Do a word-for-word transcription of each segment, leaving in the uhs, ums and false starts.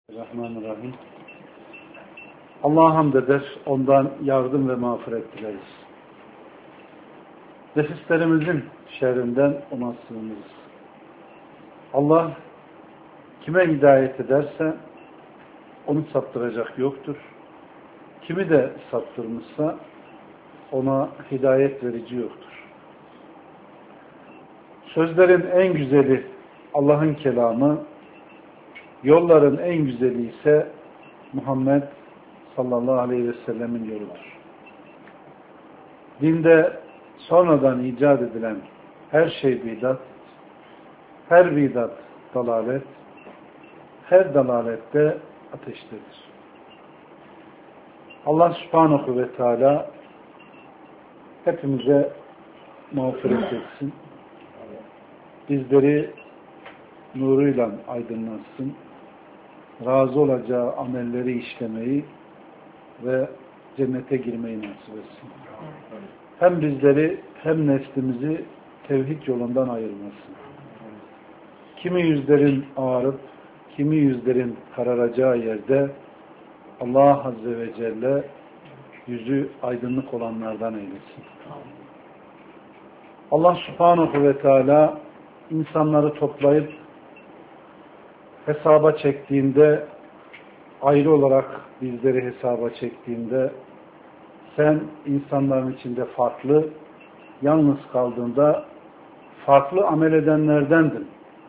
Bismillahirrahmanirrahim. Allah'a hamd eder, ondan yardım ve mağfiret dileriz. Nefislerimizin şerrinden ona sığınırız. Allah kime hidayet ederse onu saptıracak yoktur. Kimi de saptırmışsa ona hidayet verici yoktur. Sözlerin en güzeli Allah'ın kelamı, yolların en güzeli ise Muhammed sallallahu aleyhi ve sellemin yoludur. Dinde sonradan icat edilen her şey bidat, her bidat dalalet, her dalalette ateştedir. Allah subhanahu ve teala hepimize mağfiret etsin. Bizleri nuruyla aydınlatsın. Razı olacağı amelleri işlemeyi ve cennete girmeyi nasip etsin. Hem bizleri hem neslimizi tevhid yolundan ayırmasın. Kimi yüzlerin ağarıp, kimi yüzlerin kararacağı yerde Allah Azze ve Celle yüzü aydınlık olanlardan eylesin. Allah Subhanahu ve Teala insanları toplayıp hesaba çektiğinde, ayrı olarak bizleri hesaba çektiğinde, sen insanların içinde farklı, yalnız kaldığında farklı amel edenlerdendin.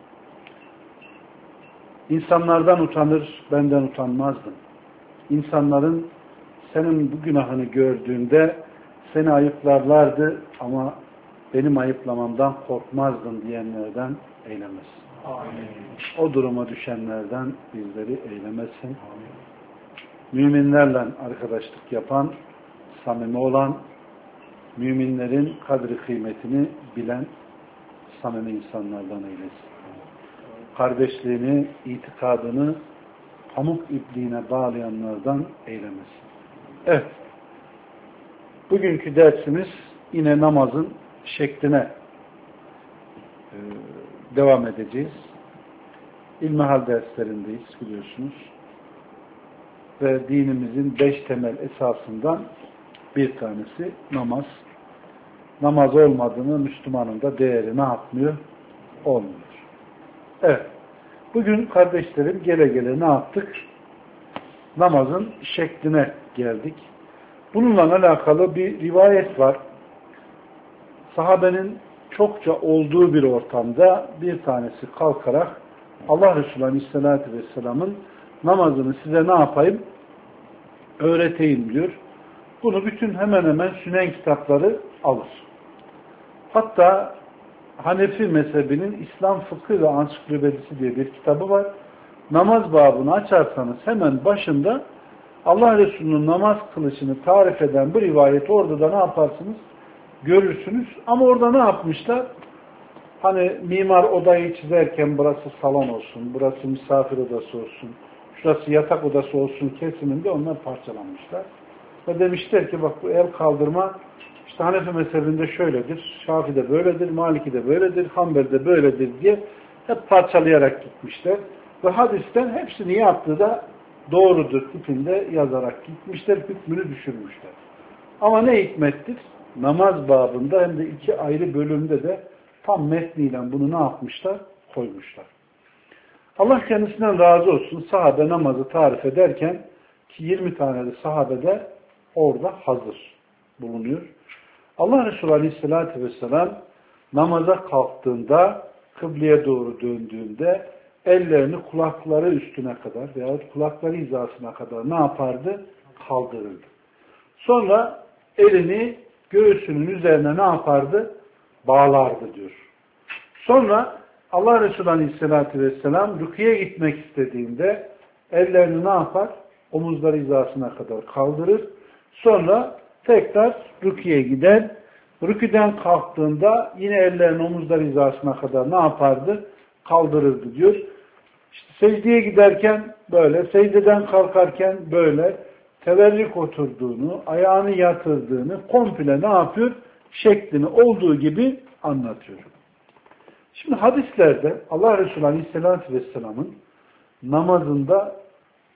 İnsanlardan utanır, benden utanmazdın. İnsanların senin bu günahını gördüğünde seni ayıplarlardı ama benim ayıplamamdan korkmazdın diyenlerden eylemesin. Amin. O duruma düşenlerden bizleri eylemesin. Amin. Müminlerle arkadaşlık yapan, samimi olan, müminlerin kadri kıymetini bilen samimi insanlardan eylesin. Kardeşliğini, itikadını pamuk ipliğine bağlayanlardan eylemesin. Evet. Bugünkü dersimiz yine namazın şekline e, devam edeceğiz. İlmihal derslerindeyiz biliyorsunuz. Ve dinimizin beş temel esasından bir tanesi namaz. Namaz olmadığını Müslümanın da değeri ne yapmıyor? Olmuyor. Evet. Bugün kardeşlerim gele gele ne yaptık? Namazın şekline geldik. Bununla alakalı bir rivayet var. Sahabenin çokça olduğu bir ortamda bir tanesi kalkarak Allah Resulü Aleyhisselatü Vesselam'ın namazını size ne yapayım? Öğreteyim diyor. Bunu bütün hemen hemen Sünen kitapları alır. Hatta Hanefi mezhebinin İslam Fıkıh ve Ansiklopedisi diye bir kitabı var. Namaz babını açarsanız hemen başında Allah Resulü'nün namaz kılışını tarif eden bir rivayeti orada da ne yaparsınız? Görürsünüz. Ama orada ne yapmışlar? Hani mimar odayı çizerken burası salon olsun, burası misafir odası olsun, şurası yatak odası olsun kesiminde onlar parçalanmışlar. Ve demişler ki bak bu el kaldırma işte Hanefi mezhebinde şöyledir, Şafii'de böyledir, Maliki'de böyledir, Hanbeli'de böyledir diye hep parçalayarak gitmişler. Ve hadisten hepsini yaptığı da doğrudur tipinde yazarak gitmişler, hükmünü düşürmüşler. Ama ne hikmettir? Namaz babında hem de iki ayrı bölümde de tam metniyle bunu ne yapmışlar? Koymuşlar. Allah kendisinden razı olsun. Sahabe namazı tarif ederken ki yirmi tane de sahabe de orada hazır bulunuyor. Allah Resulü Aleyhisselatü Vesselam namaza kalktığında, kıbleye doğru döndüğünde ellerini kulakları üstüne kadar veyahut kulakları hizasına kadar ne yapardı? Kaldırırdı. Sonra elini göğsünün üzerine ne yapardı? Bağlardı diyor. Sonra Allah Resulü Aleyhisselatü Vesselam rüküye gitmek istediğinde ellerini ne yapar? Omuzları hizasına kadar kaldırır. Sonra tekrar rüküye gider. Rüküden kalktığında yine ellerini omuzları hizasına kadar ne yapardı? Kaldırırdı diyor. İşte secdeye giderken böyle, secdeden kalkarken böyle, teverrik oturduğunu, ayağını yatırdığını komple ne yapıyor? Şeklini olduğu gibi anlatıyor. Şimdi hadislerde Allah Resulü Aleyhisselatü Vesselam'ın namazında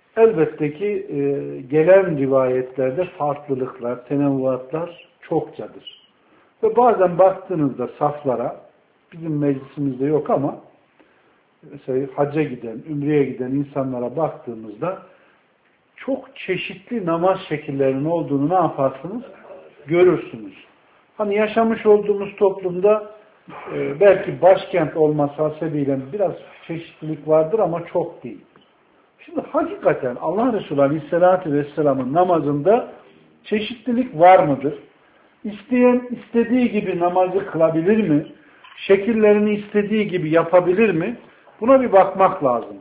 Elbette ki e, gelen rivayetlerde farklılıklar, tenevvuatlar çokçadır. Ve bazen baktığınızda saflara, bizim meclisimizde yok ama mesela hacca giden, ümreye giden insanlara baktığımızda çok çeşitli namaz şekillerinin olduğunu ne yaparsınız? Görürsünüz. Hani yaşamış olduğumuz toplumda e, belki başkent olması hasebiyle biraz çeşitlilik vardır ama çok değil. Şimdi hakikaten Allah Resulü Aleyhisselatü Vesselam'ın namazında çeşitlilik var mıdır? İsteyen istediği gibi namazı kılabilir mi? Şekillerini istediği gibi yapabilir mi? Buna bir bakmak lazım.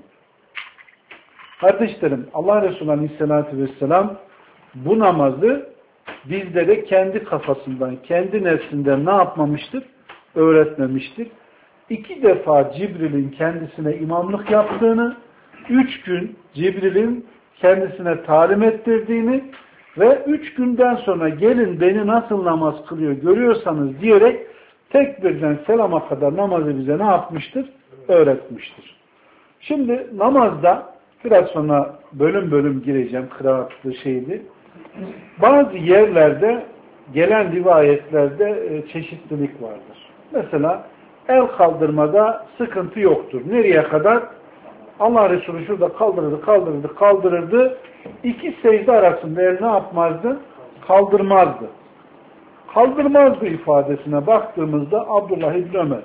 Kardeşlerim, Allah Resulü Aleyhisselatü Vesselam bu namazı bizlere kendi kafasından, kendi nefsinden ne yapmamıştır? Öğretmemiştir. İki defa Cibril'in kendisine imamlık yaptığını, üç gün Cibril'in kendisine talim ettirdiğini ve üç günden sonra gelin beni nasıl namaz kılıyor görüyorsanız diyerek tek birden selama kadar namazı bize ne yapmıştır? Öğretmiştir. Şimdi namazda biraz sonra bölüm bölüm gireceğim kıraatlı şeydi. Bazı yerlerde gelen rivayetlerde çeşitlilik vardır. Mesela el kaldırmada sıkıntı yoktur. Nereye kadar? Allah Resulü şurada kaldırırdı, kaldırırdı, kaldırırdı. İki secde arasında el ne yapmazdı? Kaldırmazdı. Kaldırmazdı ifadesine baktığımızda Abdullah İbni Ömer.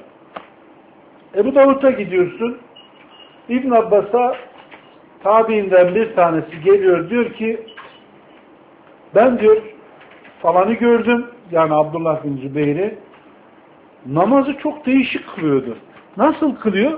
Ebu Davud'a gidiyorsun. İbn Abbas'a tabiinden bir tanesi geliyor diyor ki ben diyor falanı gördüm yani Abdullah bin Zübeyir'i namazı çok değişik kılıyordu. Nasıl kılıyor?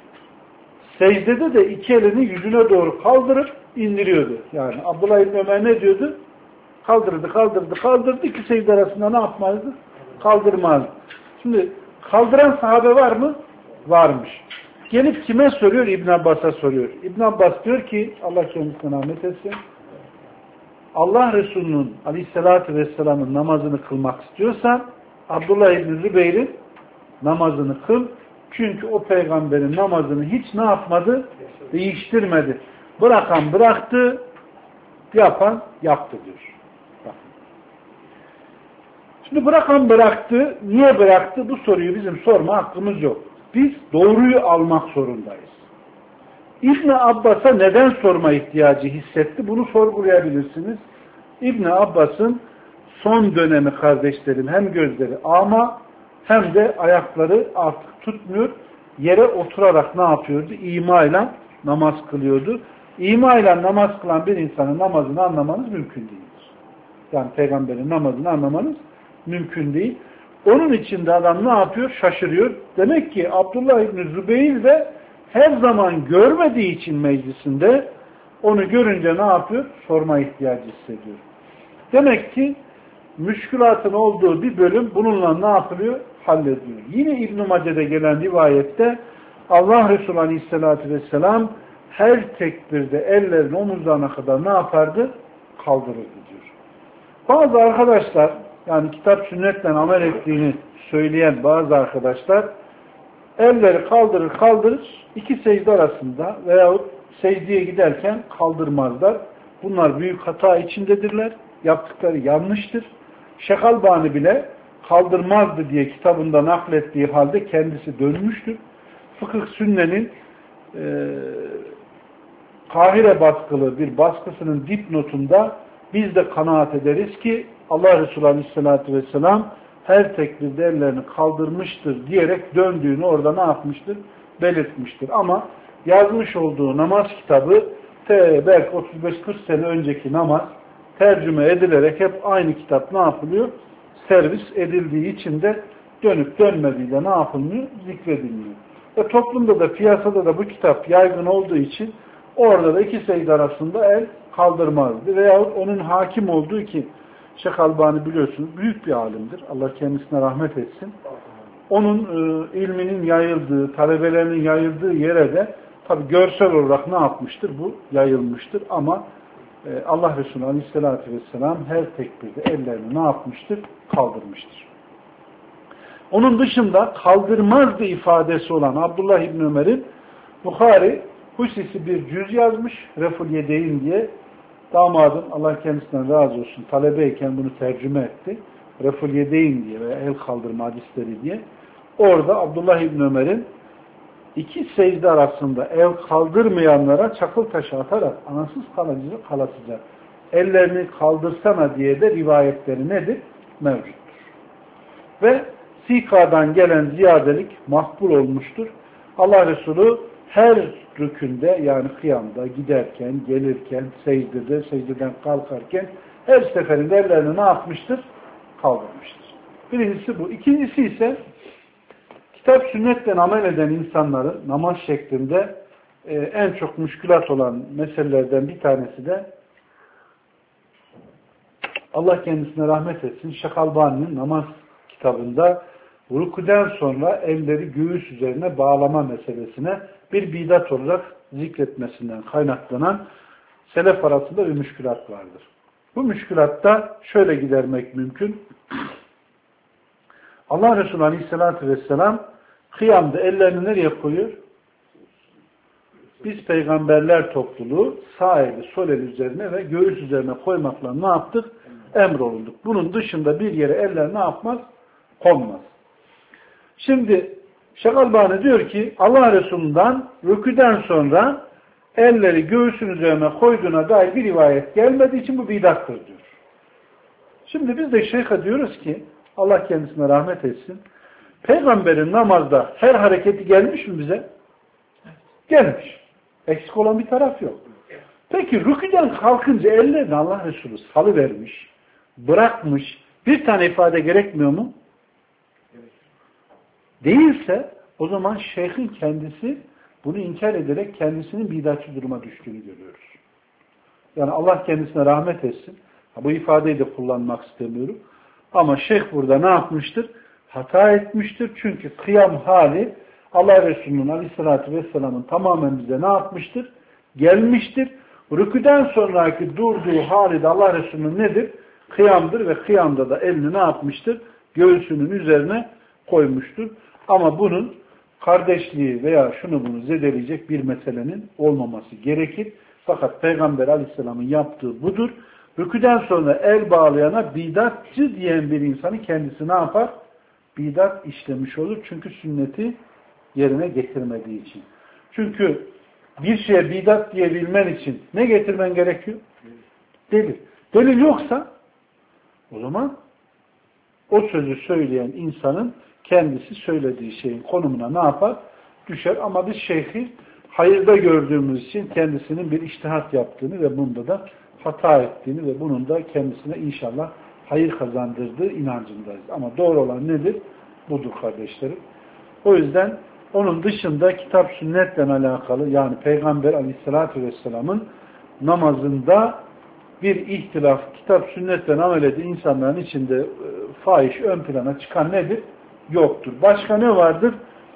Secdede de iki elini yüzüne doğru kaldırıp indiriyordu. Yani Abdullah İbni Ömer ne diyordu? Kaldırdı, kaldırdı, kaldırdı. İki secde arasında ne yapmazdı? Kaldırmazdı. Şimdi kaldıran sahabe var mı? Varmış. Gelip kime soruyor? İbn Abbas'a soruyor. İbn Abbas diyor ki Allah kendisine rahmet etsin. Allah Resulü'nün Aleyhisselatü Vesselam'ın namazını kılmak istiyorsan Abdullah İbni Zübeyir'in namazını kıl. Çünkü o peygamberin namazını hiç ne yapmadı? Değiştirmedi. Bırakan bıraktı, yapan yaptı diyor. Bakın. Şimdi bırakan bıraktı, niye bıraktı? Bu soruyu bizim sorma hakkımız yok. Biz doğruyu almak zorundayız. İbn Abbas'a neden sorma ihtiyacı hissetti? Bunu sorgulayabilirsiniz. İbn Abbas'ın son dönemi kardeşlerim hem gözleri ama hem de ayakları artık tutmuyor. Yere oturarak ne yapıyordu? İma ile namaz kılıyordu. İma ile namaz kılan bir insanın namazını anlamanız mümkün değildir. Yani peygamberin namazını anlamanız mümkün değil. Onun için de adam ne yapıyor? Şaşırıyor. Demek ki Abdullah İbni Zübeyir de her zaman görmediği için meclisinde onu görünce ne yapıyor? Sorma ihtiyacı hissediyor. Demek ki müşkülatın olduğu bir bölüm bununla ne yapılıyor? Hallediyor. Yine İbn-i Mace'de gelen rivayette Allah Resulü Aleyhisselatü Vesselam her tekbirde ellerini omuzlarına kadar ne yapardı? Kaldırırdı diyor. Bazı arkadaşlar yani kitap sünnetle amel ettiğini söyleyen bazı arkadaşlar elleri kaldırır kaldırır iki secde arasında veyahut secdeye giderken kaldırmazlar. Bunlar büyük hata içindedirler. Yaptıkları yanlıştır. Şeyh Albani bile kaldırmazdı diye kitabında naklettiği halde kendisi dönmüştür. Fıkıh Sünne'nin e, Kahire baskılı bir baskısının dipnotunda biz de kanaat ederiz ki Allah Resulü Aleyhisselatü Vesselam her tekbirde ellerini kaldırmıştır diyerek döndüğünü orada ne yapmıştır? Belirtmiştir. Ama yazmış olduğu namaz kitabı te, belki otuz beş kırk sene önceki namaz tercüme edilerek hep aynı kitap ne yapılıyor? Servis edildiği için de dönüp dönmediği de ne yapılmıyor? Zikredilmiyor. Ve toplumda da piyasada da bu kitap yaygın olduğu için orada da iki secde arasında el kaldırmazdı. Veyahut onun hakim olduğu ki Şeyh Albani biliyorsunuz büyük bir alimdir. Allah kendisine rahmet etsin. Onun e, ilminin yayıldığı, talebelerinin yayıldığı yere de tabi görsel olarak ne yapmıştır? Bu yayılmıştır ama e, Allah Resulü Aleyhisselatü Vesselam her tekbirde ellerini ne yapmıştır? Kaldırmıştır. Onun dışında kaldırmazdı ifadesi olan Abdullah İbni Ömer'in Bukhari Husisi bir cüz yazmış, Reful Yedeyn diye. Damadım, Allah kendisinden razı olsun, talebeyken bunu tercüme etti. Reful Yedeyn diye veya el kaldırma hadisleri diye. Orada Abdullah İbni Ömer'in iki secde arasında el kaldırmayanlara çakıl taşı atarak anasız kalıcı kalasıca ellerini kaldırsana diye de rivayetleri nedir? Mevcuttur. Ve Sika'dan gelen ziyadelik makbul olmuştur. Allah Resulü her rükünde yani kıyamda, giderken, gelirken, secdede, secdeden kalkarken her seferinde ellerini ne yapmıştır? Kaldırmıştır. Birincisi bu. İkincisi ise kitap sünnetten amel eden insanların namaz şeklinde e, en çok müşkülat olan meselelerden bir tanesi de Allah kendisine rahmet etsin. Şeyh Albani'nin namaz kitabında rükûden sonra elleri göğüs üzerine bağlama meselesine bir bidat olarak zikretmesinden kaynaklanan selef arasında bir müşkülat vardır. Bu müşkülatta şöyle gidermek mümkün. Allah Resulü Aleyhisselatü Vesselam kıyamda ellerini nereye koyuyor? Biz peygamberler topluluğu sağ eli sol el üzerine ve göğüs üzerine koymakla ne yaptık? Emrolunduk. Bunun dışında bir yere eller ne yapmaz? Konmaz. Şimdi Şeyh Albani diyor ki Allah Resulü'nden rüküden sonra elleri göğsün üzerine koyduğuna dair bir rivayet gelmediği için bu bidattır diyor. Şimdi biz de şeyhe diyoruz ki Allah kendisine rahmet etsin. Peygamberin namazda her hareketi gelmiş mi bize? Gelmiş. Eksik olan bir taraf yok. Peki rüküden kalkınca ellerini Allah Resulü salıvermiş, bırakmış. Bir tane ifade gerekmiyor mu? Değilse o zaman şeyhin kendisi bunu inkar ederek kendisinin bidatçı duruma düştüğünü görüyoruz. Yani Allah kendisine rahmet etsin. Bu ifadeyi de kullanmak istemiyorum. Ama şeyh burada ne yapmıştır? Hata etmiştir. Çünkü kıyam hali Allah Resulü'nün Aleyhisselatü Vesselam'ın tamamen bize ne yapmıştır? Gelmiştir. Rüküden sonraki durduğu hali de Allah Resulü'nün nedir? Kıyamdır ve kıyamda da elini ne yapmıştır? Göğsünün üzerine koymuştur. Ama bunun kardeşliği veya şunu bunu zedeleyecek bir meselenin olmaması gerekir. Fakat Peygamber Aleyhisselam'ın yaptığı budur. Rüküden sonra el bağlayana bidatçı diyen bir insanı kendisi ne yapar? Bidat işlemiş olur. Çünkü sünneti yerine getirmediği için. Çünkü bir şeye bidat diyebilmen için ne getirmen gerekiyor? Delil. Delil yoksa o zaman o sözü söyleyen insanın kendisi söylediği şeyin konumuna ne yapar? Düşer. Ama biz şeyhi hayırda gördüğümüz için kendisinin bir içtihat yaptığını ve bunda da hata ettiğini ve bunun da kendisine inşallah hayır kazandırdığı inancındayız. Ama doğru olan nedir? Budur kardeşlerim. O yüzden onun dışında kitap sünnetle alakalı yani Peygamber Aleyhisselatü Vesselam'ın namazında bir ihtilaf, kitap sünnetle amel eden insanların içinde e, fahiş ön plana çıkan nedir? Yoktur. Başka ne vardır?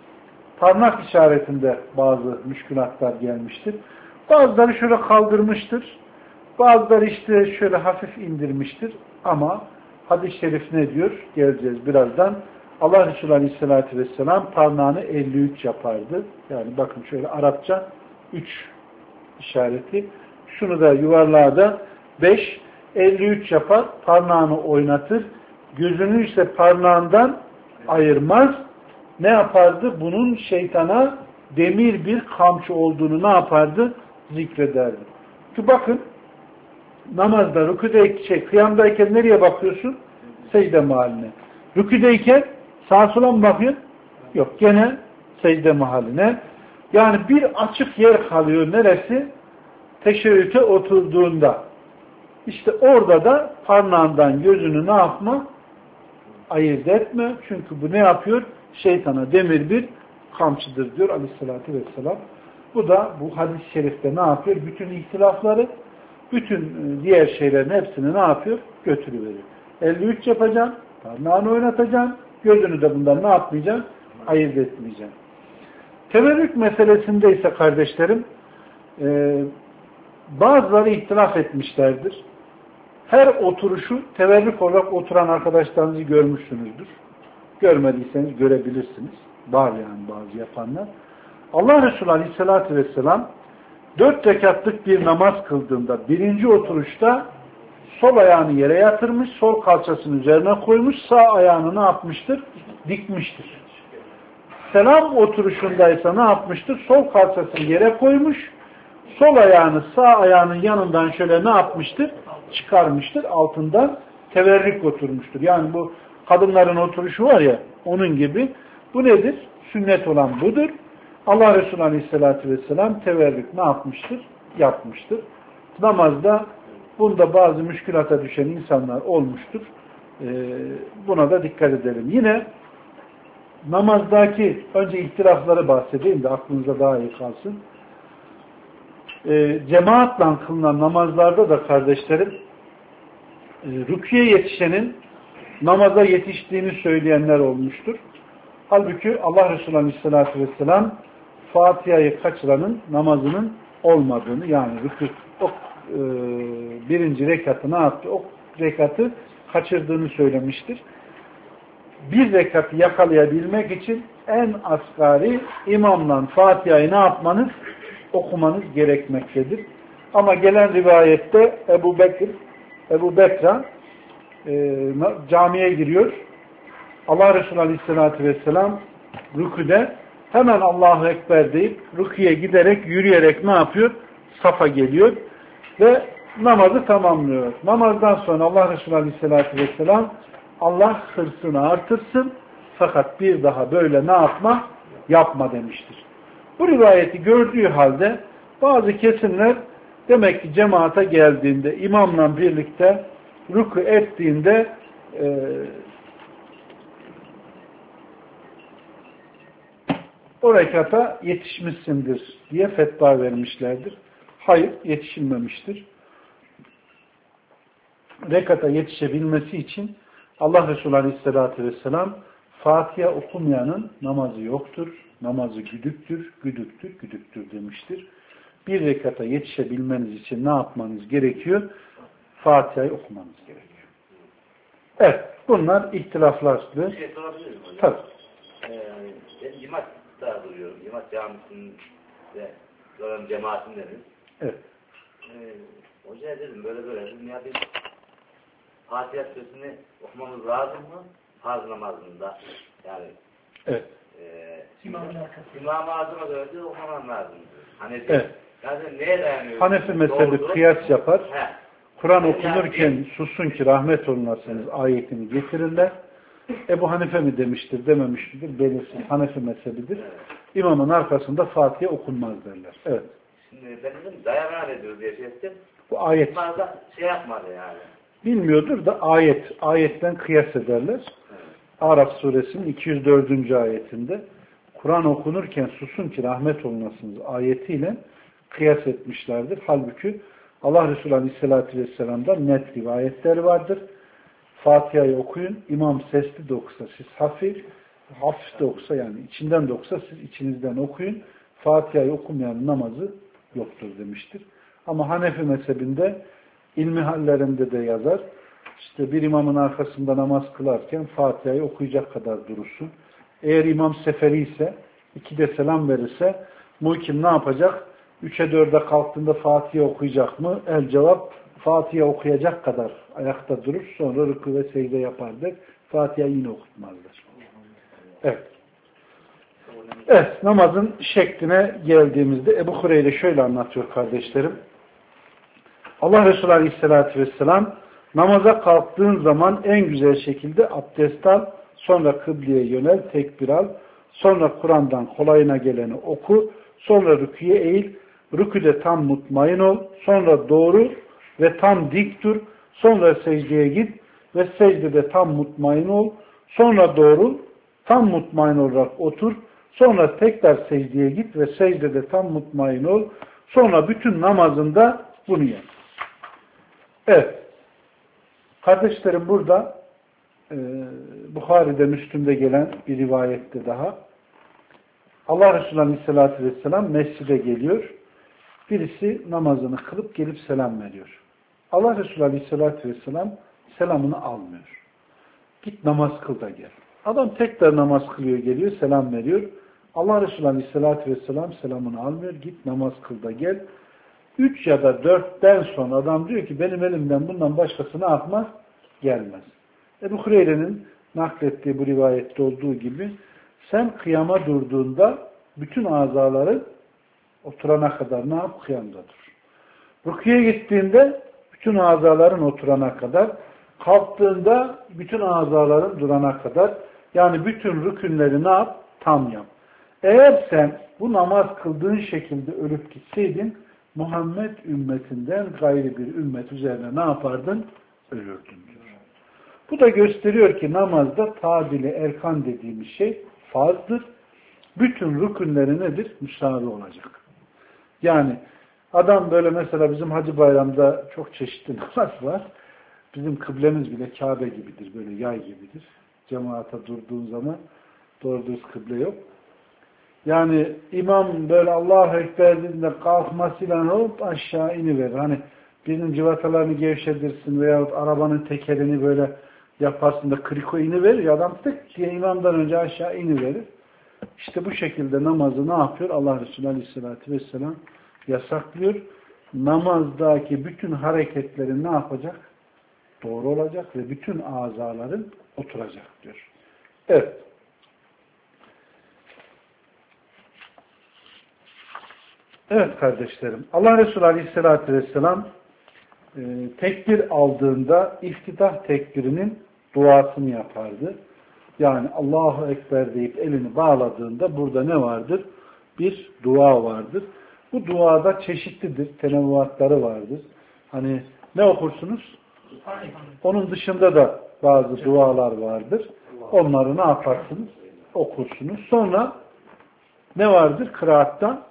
Parmak işaretinde bazı müşkülatlar gelmiştir. Bazıları şöyle kaldırmıştır. Bazıları işte şöyle hafif indirmiştir. Ama hadis-i şerif ne diyor? Geleceğiz birazdan. Allah Resulü Aleyhisselatü Vesselam parmağını elli üç yapardı. Yani bakın şöyle Arapça üç işareti. Şunu da yuvarlağa da beş, elli üç yapar. Parmağını oynatır. Gözünü ise parmağından ayırmaz. Ne yapardı? Bunun şeytana demir bir kamçı olduğunu ne yapardı? Zikrederdi. Çünkü bakın namazda, rüküdeyken, şey, kıyamdayken nereye bakıyorsun? Secde mahalline. Rüküdeyken sağa sola mı bakıyorsun? Yok. Gene secde mahalline. Yani bir açık yer kalıyor. Neresi? Teşebbüte oturduğunda. İşte orada da parmağından gözünü ne yapma? Ayırt etme. Çünkü bu ne yapıyor? Şeytana demir bir kamçıdır diyor Aleyhisselatü Vesselam. Bu da bu hadis-i şerifte ne yapıyor? Bütün ihtilafları, bütün diğer şeylerin hepsini ne yapıyor? Götürüveriyor. elli üç yapacaksın, parmağını oynatacaksın, gözünü de bundan ne yapmayacaksın? Ayırt etmeyeceksin. Teverrük meselesinde ise kardeşlerim, e, bazıları ihtilaf etmişlerdir. Her oturuşu teverrük olarak oturan arkadaşlarınızı görmüşsünüzdür. Görmediyseniz görebilirsiniz. Var yani bazı yapanlar. Allah Resulü Aleyhisselatü Vesselam Dört rekatlık bir namaz kıldığında birinci oturuşta sol ayağını yere yatırmış, sol kalçasının üzerine koymuş, sağ ayağını ne yapmıştır? Dikmiştir. Selam oturuşundaysa ne yapmıştır? Sol kalçasını yere koymuş, sol ayağını sağ ayağının yanından şöyle ne yapmıştır? Çıkarmıştır. Altından teverrik oturmuştur. Yani bu kadınların oturuşu var ya, onun gibi. Bu nedir? Sünnet olan budur. Allah Resulü Aleyhisselatü Vesselam teverrik ne yapmıştır? Yapmıştır. Namazda bunda bazı müşkülata düşen insanlar olmuştur. Ee, buna da dikkat edelim. Yine namazdaki önce ihtilafları bahsedeyim de aklınıza daha iyi kalsın. Ee, cemaatle kılınan namazlarda da kardeşlerim e, rüküye yetişenin namaza yetiştiğini söyleyenler olmuştur. Halbuki Allah Resulü Aleyhisselatü Vesselam Fatiha'yı kaçıranın namazının olmadığını, yani rükû o e, birinci rekatı ne yaptı? O rekatı kaçırdığını söylemiştir. Bir rekatı yakalayabilmek için en asgari imamla Fatiha'yı ne yapmanız? Okumanız gerekmektedir. Ama gelen rivayette Ebu Bekir, Ebu Bekra e, camiye giriyor. Allah Resulü Aleyhisselatü Vesselam rüküde hemen Allahu Ekber deyip rüküye giderek, yürüyerek ne yapıyor? Safa geliyor ve namazı tamamlıyor. Namazdan sonra Allah Resulü Aleyhisselatü Vesselam Allah hırsını artırsın fakat bir daha böyle ne yapma? Yapma demiştir. Bu rivayeti gördüğü halde bazı kesimler demek ki cemaate geldiğinde, imamla birlikte rükû ettiğinde e, o rekata yetişmişsindir diye fetva vermişlerdir. Hayır, yetişilmemiştir. Rekata yetişebilmesi için Allah Resulü Aleyhisselatü Vesselam Fatiha okumayanın namazı yoktur, namazı güdüktür, güdüktür, güdüktür demiştir. Bir rekata yetişebilmeniz için ne yapmanız gerekiyor? Fatiha'yı okumanız gerekiyor. Evet, bunlar ihtilaflardı. Bir şey sorabilir miyim hocam? Tabii. Ee, ben Cimat'ta duruyorum. Cimat camisinde duran cemaatindeniz. Evet. Ee, hocaya dedim böyle böyle dedim ya biz Fatiha Suresini okumamız lazım mı? Farz namazında. Yani Evet. e, İmam-ı Azam'a göre de okumam lazım. Hanefi. Evet. Yani neye dayanıyor? Hanefi mezhebi kıyas yapar. He. Kur'an okunurken susun ki rahmet olunasınız ayetini getirirler. Ebu Hanife mi demiştir, dememiştir, belirsiz. Hanefi mezhebidir. İmamın arkasında Fatiha okunmaz derler. Evet. Şimdi ben dedim dayanan ediyoruz diye şey ettim. Bu ayet. Bazen şey yapmadı yani. Bilmiyordur da ayet. Ayetten kıyas ederler. Evet. Araf suresinin iki yüz dördüncü ayetinde Kur'an okunurken susun ki rahmet olunasınız ayetiyle kıyas etmişlerdir. Halbuki Allah Resulü Aleyhisselatü Vesselam'da net rivayetler vardır. Fatiha'yı okuyun. İmam sesli de okusa siz hafif, hafif de okusa yani içinden de okusa siz içinizden okuyun. Fatiha'yı okumayanın namazı yoktur demiştir. Ama Hanefi mezhebinde ilmi hallerinde de yazar. İşte bir imamın arkasında namaz kılarken Fatiha'yı okuyacak kadar durursun. Eğer imam seferi ise ikide selam verirse muhkim ne yapacak? Üçe dörde kalktığında Fatiha okuyacak mı? El cevap Fatiha okuyacak kadar ayakta durur. Sonra rükû ve secde yapardır. Fatiha yine okutmazlar. Evet. Evet. Namazın şekline geldiğimizde Ebu Hureyre şöyle anlatıyor kardeşlerim. Allah Resulü Aleyhisselatü Vesselam namaza kalktığın zaman en güzel şekilde abdest al, sonra kıbleye yönel, tekbir al, sonra Kur'an'dan kolayına geleni oku, sonra rüküye eğil, rüküde tam mutmain ol, sonra doğru ve tam dik dur, sonra secdeye git ve secdede tam mutmain ol, sonra doğru, tam mutmain olarak otur, sonra tekrar secdeye git ve secdede tam mutmain ol, sonra bütün namazında bunu yap. Evet. Kardeşlerim burada e, Buhari'de, Müslüm'de gelen bir rivayette daha Allah Resulü Aleyhisselatü Vesselam mescide geliyor. Birisi namazını kılıp gelip selam veriyor. Allah Resulü Aleyhisselatü Vesselam selamını almıyor. Git namaz kıl da gel. Adam tekrar namaz kılıyor, geliyor, selam veriyor. Allah Resulü Aleyhisselatü Vesselam selamını almıyor. Git namaz kıl da gel. üç ya da dörtten sonra adam diyor ki benim elimden bundan başkası ne yapmaz? Gelmez. Ebu Hureyre'nin naklettiği bu rivayette olduğu gibi sen kıyama durduğunda bütün azaları oturana kadar ne yap? Kıyamda dur. Rüküye gittiğinde bütün azaların oturana kadar, kalktığında bütün azaların durana kadar, yani bütün rükünleri ne yap? Tam yap. Eğer sen bu namaz kıldığın şekilde ölüp gitseydin, Muhammed ümmetinden gayri bir ümmet üzerine ne yapardın? Ölürdün diyor. Bu da gösteriyor ki namazda tadili erkan dediğimiz şey farzdır. Bütün rükünleri nedir? Müsaade olacak. Yani adam böyle mesela bizim Hacı Bayram'da çok çeşitli namaz var. Bizim kıblemiz bile Kabe gibidir. Böyle yay gibidir. Cemaate durduğun zaman doğru düz kıble yok. Yani imam böyle Allahu Ekber dediğinde kalkmasıyla hop aşağı iniverir. Hani birinin civatalarını gevşetirsin veyahut arabanın tekerini böyle yaparsın da kriko iniverir ya adam tık diye imamdan önce aşağı iniverir. İşte bu şekilde namazı ne yapıyor? Allah Resulü Aleyhisselatü Vesselam yasaklıyor. Namazdaki bütün hareketlerin ne yapacak? Doğru olacak ve bütün azaların oturacak diyor. Evet. Evet kardeşlerim. Allah Resulü Aleyhisselatü Vesselam e, tekbir aldığında iftitah tekbirinin duasını yapardı. Yani Allahu Ekber deyip elini bağladığında burada ne vardır? Bir dua vardır. Bu duada çeşitlidir. Tenevvuatları vardır. Hani ne okursunuz? Onun dışında da bazı dualar vardır. Onları ne yaparsınız? Okursunuz. Sonra ne vardır? Kıraatta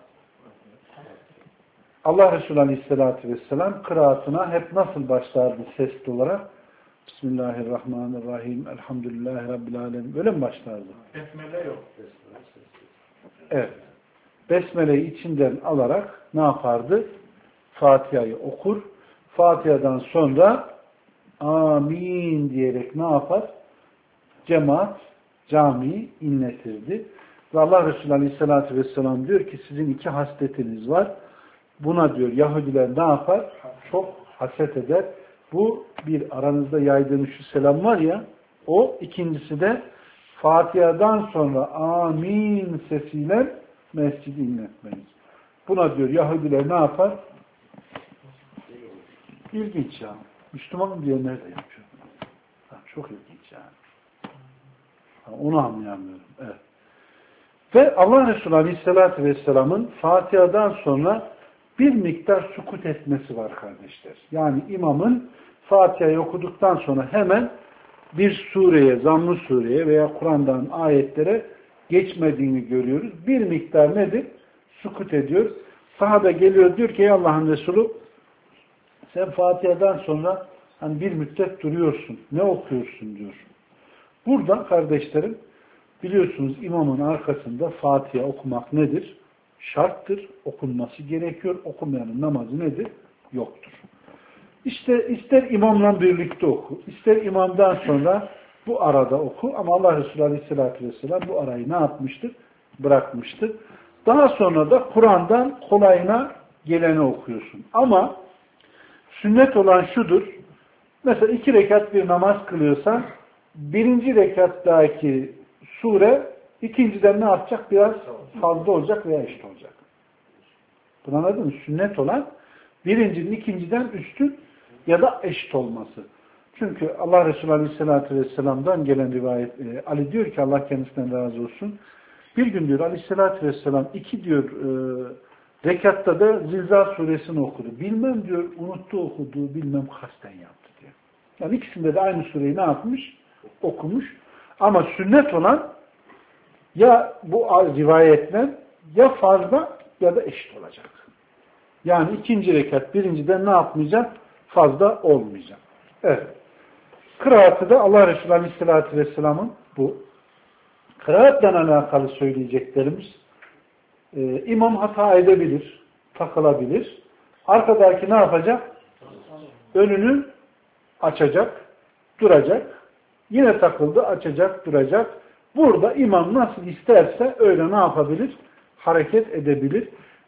Allah Resulü Aleyhisselatü Vesselam kıraatına hep nasıl başlardı sesli olarak? Bismillahirrahmanirrahim. Elhamdülillahi Rabbil Alemin. Öyle mi başlardı? Besmele yok. Evet. Besmele'yi içinden alarak ne yapardı? Fatiha'yı okur. Fatiha'dan sonra amin diyerek ne yapar? Cemaat camiyi inletirdi. Ve Allah Resulü Aleyhisselatü Vesselam diyor ki sizin iki hasletiniz var. Buna diyor Yahudiler ne yapar? Çok haset eder. Bu bir aranızda yaydığınız şu selam var ya, o ikincisi de Fatiha'dan sonra amin sesiyle mescidi inletmeniz. Buna diyor Yahudiler ne yapar? İlginç ya. Müslüman diyenler de yapıyor. Ha, çok ilginç yani. Ha, onu anlayamıyorum. Evet. Ve Allah Resulü Aleyhisselatü Vesselam'ın Fatiha'dan sonra bir miktar sukut etmesi var kardeşler. Yani imamın Fatiha'yı okuduktan sonra hemen bir sureye, zamm-ı sureye veya Kur'an'dan ayetlere geçmediğini görüyoruz. Bir miktar nedir? Sukut ediyor. Sahabe geliyor diyor ki ey Allah'ın Resulü sen Fatiha'dan sonra hani bir müddet duruyorsun. Ne okuyorsun diyor. Burada kardeşlerim biliyorsunuz imamın arkasında Fatiha okumak nedir? Şarttır. Okunması gerekiyor. Okumayanın namazı nedir? Yoktur. İşte ister imamla birlikte oku, ister imamdan sonra bu arada oku ama Allah Resulü Aleyhisselatü Vesselam bu arayı ne yapmıştır? Bırakmıştır. Daha sonra da Kur'an'dan kolayına geleni okuyorsun. Ama sünnet olan şudur. Mesela iki rekat bir namaz kılıyorsan birinci rekattaki sure ikinciden ne yapacak? Biraz fazla olacak veya eşit olacak. Bunu anladın mı? Sünnet olan birincinin ikinciden üstün ya da eşit olması. Çünkü Allah Resulü Aleyhisselatü Vesselam'dan gelen rivayet, e, Ali diyor ki Allah kendisinden razı olsun. Bir gün diyor Aleyhisselatü Vesselam iki diyor e, rekatta da Zilzal suresini okudu. Bilmem diyor unuttu okuduğu bilmem kasten yaptı diyor. Yani ikisinde de aynı sureyi ne yapmış? Okumuş. Ama sünnet olan ya bu rivayetle ya fazla ya da eşit olacak. Yani ikinci rekat birinciden ne yapmayacak? Fazla olmayacak. Evet. Kıraatı da Allah Resulü Aleyhisselatü Vesselam'ın bu. Kıraatla alakalı söyleyeceklerimiz e, imam hata edebilir, takılabilir. Arkadaki ne yapacak? Önünü açacak, duracak. Yine takıldı, açacak, duracak. Burada imam nasıl isterse öyle ne yapabilir? Hareket edebilir.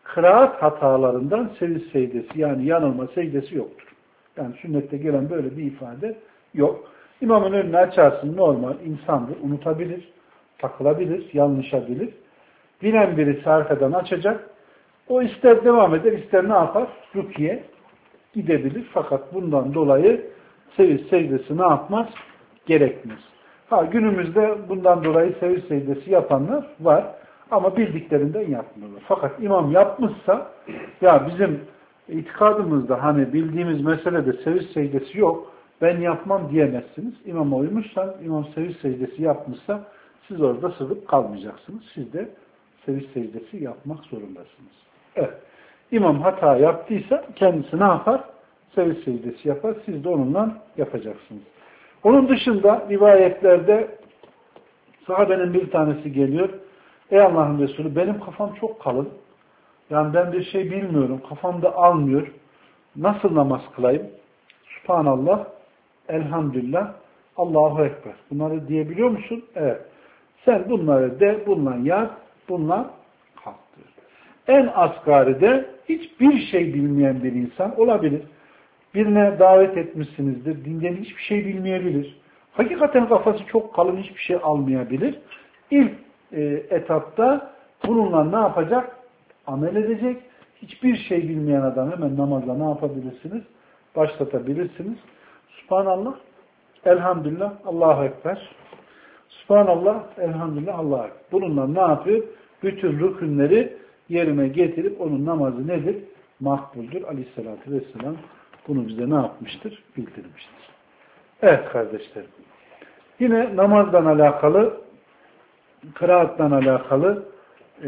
kıraat hatalarından seviz secdesi yani yanılma secdesi yoktur. Yani sünnette gelen böyle bir ifade yok. İmamın önünü açarsın, normal insandır, unutabilir, takılabilir, yanlışabilir. Bilen birisi arkadan açacak. O ister devam eder, ister ne yapar? Rüküye gidebilir. Fakat bundan dolayı seviz secdesi ne yapmaz? Gerekmez. Ha, günümüzde bundan dolayı seviz secdesi yapanlar var. Ama bildiklerinden yapmıyorlar. Fakat imam yapmışsa, ya bizim itikadımızda hani bildiğimiz meselede seviz secdesi yok, ben yapmam diyemezsiniz. İmama uymuşsan, imam seviz secdesi yapmışsa siz orada sızıp kalmayacaksınız. Siz de seviz secdesi yapmak zorundasınız. Evet. İmam hata yaptıysa kendisi ne yapar? Seviz secdesi yapar. Siz de onunla yapacaksınız. Onun dışında rivayetlerde sahabenin bir tanesi geliyor. Ey Allah'ın Resulü, benim kafam çok kalın. Yani ben bir şey bilmiyorum. Kafamda almıyor. Nasıl namaz kılayım? Subhanallah, elhamdülillah, Allahu Ekber. Bunları diyebiliyor musun? Evet. Sen bunları de, bununla yat, bununla kalk diyor. En asgaride hiçbir şey bilmeyen bir insan olabilir. Birine davet etmişsinizdir. Dinden hiçbir şey bilmeyebilir. Hakikaten kafası çok kalın, hiçbir şey almayabilir. İlk e, etapta bununla ne yapacak? Amel edecek. Hiçbir şey bilmeyen adam hemen namazla ne yapabilirsiniz? Başlatabilirsiniz. Subhanallah, elhamdülillah, Allahu Ekber. Subhanallah, elhamdülillah, Allahu Ekber. Bununla ne yapıyor? Bütün rükünleri yerine getirip onun namazı nedir? Makbuldür. Aleyhissalatü vesselam bunu bize ne yapmıştır? Bildirmiştir. Evet kardeşlerim. Yine namazdan alakalı, kıraattan alakalı e,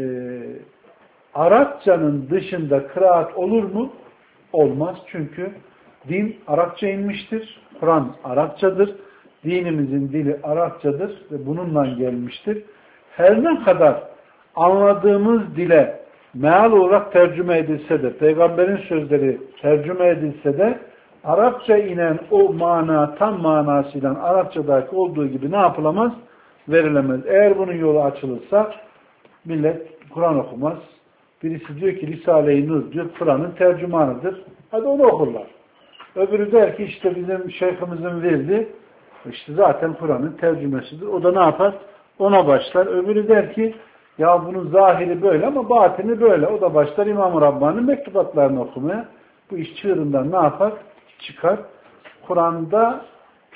Arapçanın dışında kıraat olur mu? Olmaz. Çünkü din Arapça inmiştir. Kur'an Arapçadır. Dinimizin dili Arapçadır ve bununla gelmiştir. Her ne kadar anladığımız dile meal olarak tercüme edilse de, peygamberin sözleri tercüme edilse de Arapça inen o mana tam manasıyla Arapçadaki olduğu gibi ne yapılamaz? Verilemez. Eğer bunun yolu açılırsa millet Kur'an okumaz. Birisi diyor ki Risale-i Nur diyor Kur'an'ın tercümanıdır. Hadi onu okurlar. Öbürü der ki işte bizim şeyhimizin verdiği işte zaten Kur'an'ın tercümesidir. O da ne yapar? Ona başlar. Öbürü der ki ya bunun zahiri böyle ama batini böyle. O da başlar İmam-ı Rabbani'nin mektubatlarını okumaya. Bu iş çığırından ne yapar? Çıkar. Kur'an'da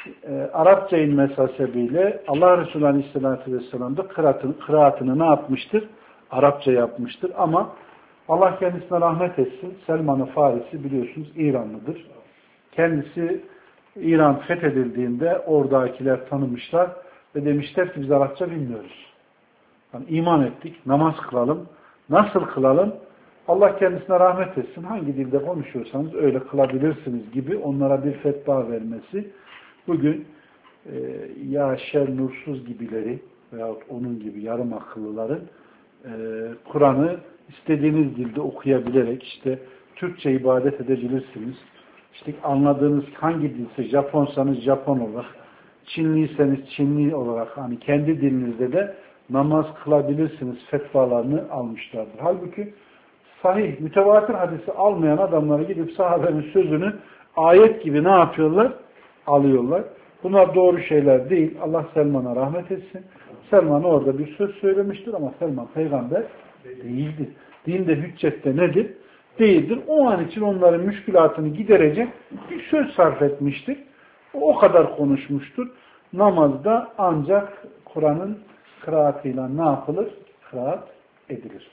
e, Arapça inmesi hasebiyle Allah Resulü Aleyhisselatü Vesselam da kıraatını, kıraatını ne yapmıştır? Arapça yapmıştır. Ama Allah kendisine rahmet etsin. Selman-ı Farisi biliyorsunuz İranlıdır. Kendisi İran fethedildiğinde oradakiler tanımışlar ve demişler ki biz Arapça bilmiyoruz. Yani iman ettik, namaz kılalım. Nasıl kılalım? Allah kendisine rahmet etsin. Hangi dilde konuşuyorsanız öyle kılabilirsiniz gibi onlara bir fetva vermesi. Bugün e, ya şer nursuz gibileri veyahut onun gibi yarım akıllıların e, Kur'an'ı istediğiniz dilde okuyabilerek işte Türkçe ibadet edebilirsiniz. İşte anladığınız hangi dilse Japonsanız Japon olarak, Çinliyseniz Çinli olarak hani kendi dilinizde de namaz kılabilirsiniz fetvalarını almışlardır. Halbuki sahih, mütevatir hadisi almayan adamları gidip sahabenin sözünü ayet gibi ne yapıyorlar? Alıyorlar. Bunlar doğru şeyler değil. Allah Selman'a rahmet etsin. Selman orada bir söz söylemiştir ama Selman peygamber değildir. Dinde hüccette nedir? Değildir. O an için onların müşkülatını giderecek bir söz sarf etmiştir. O, o kadar konuşmuştur. Namazda ancak Kur'an'ın kıraatıyla ne yapılır? Kıraat edilir.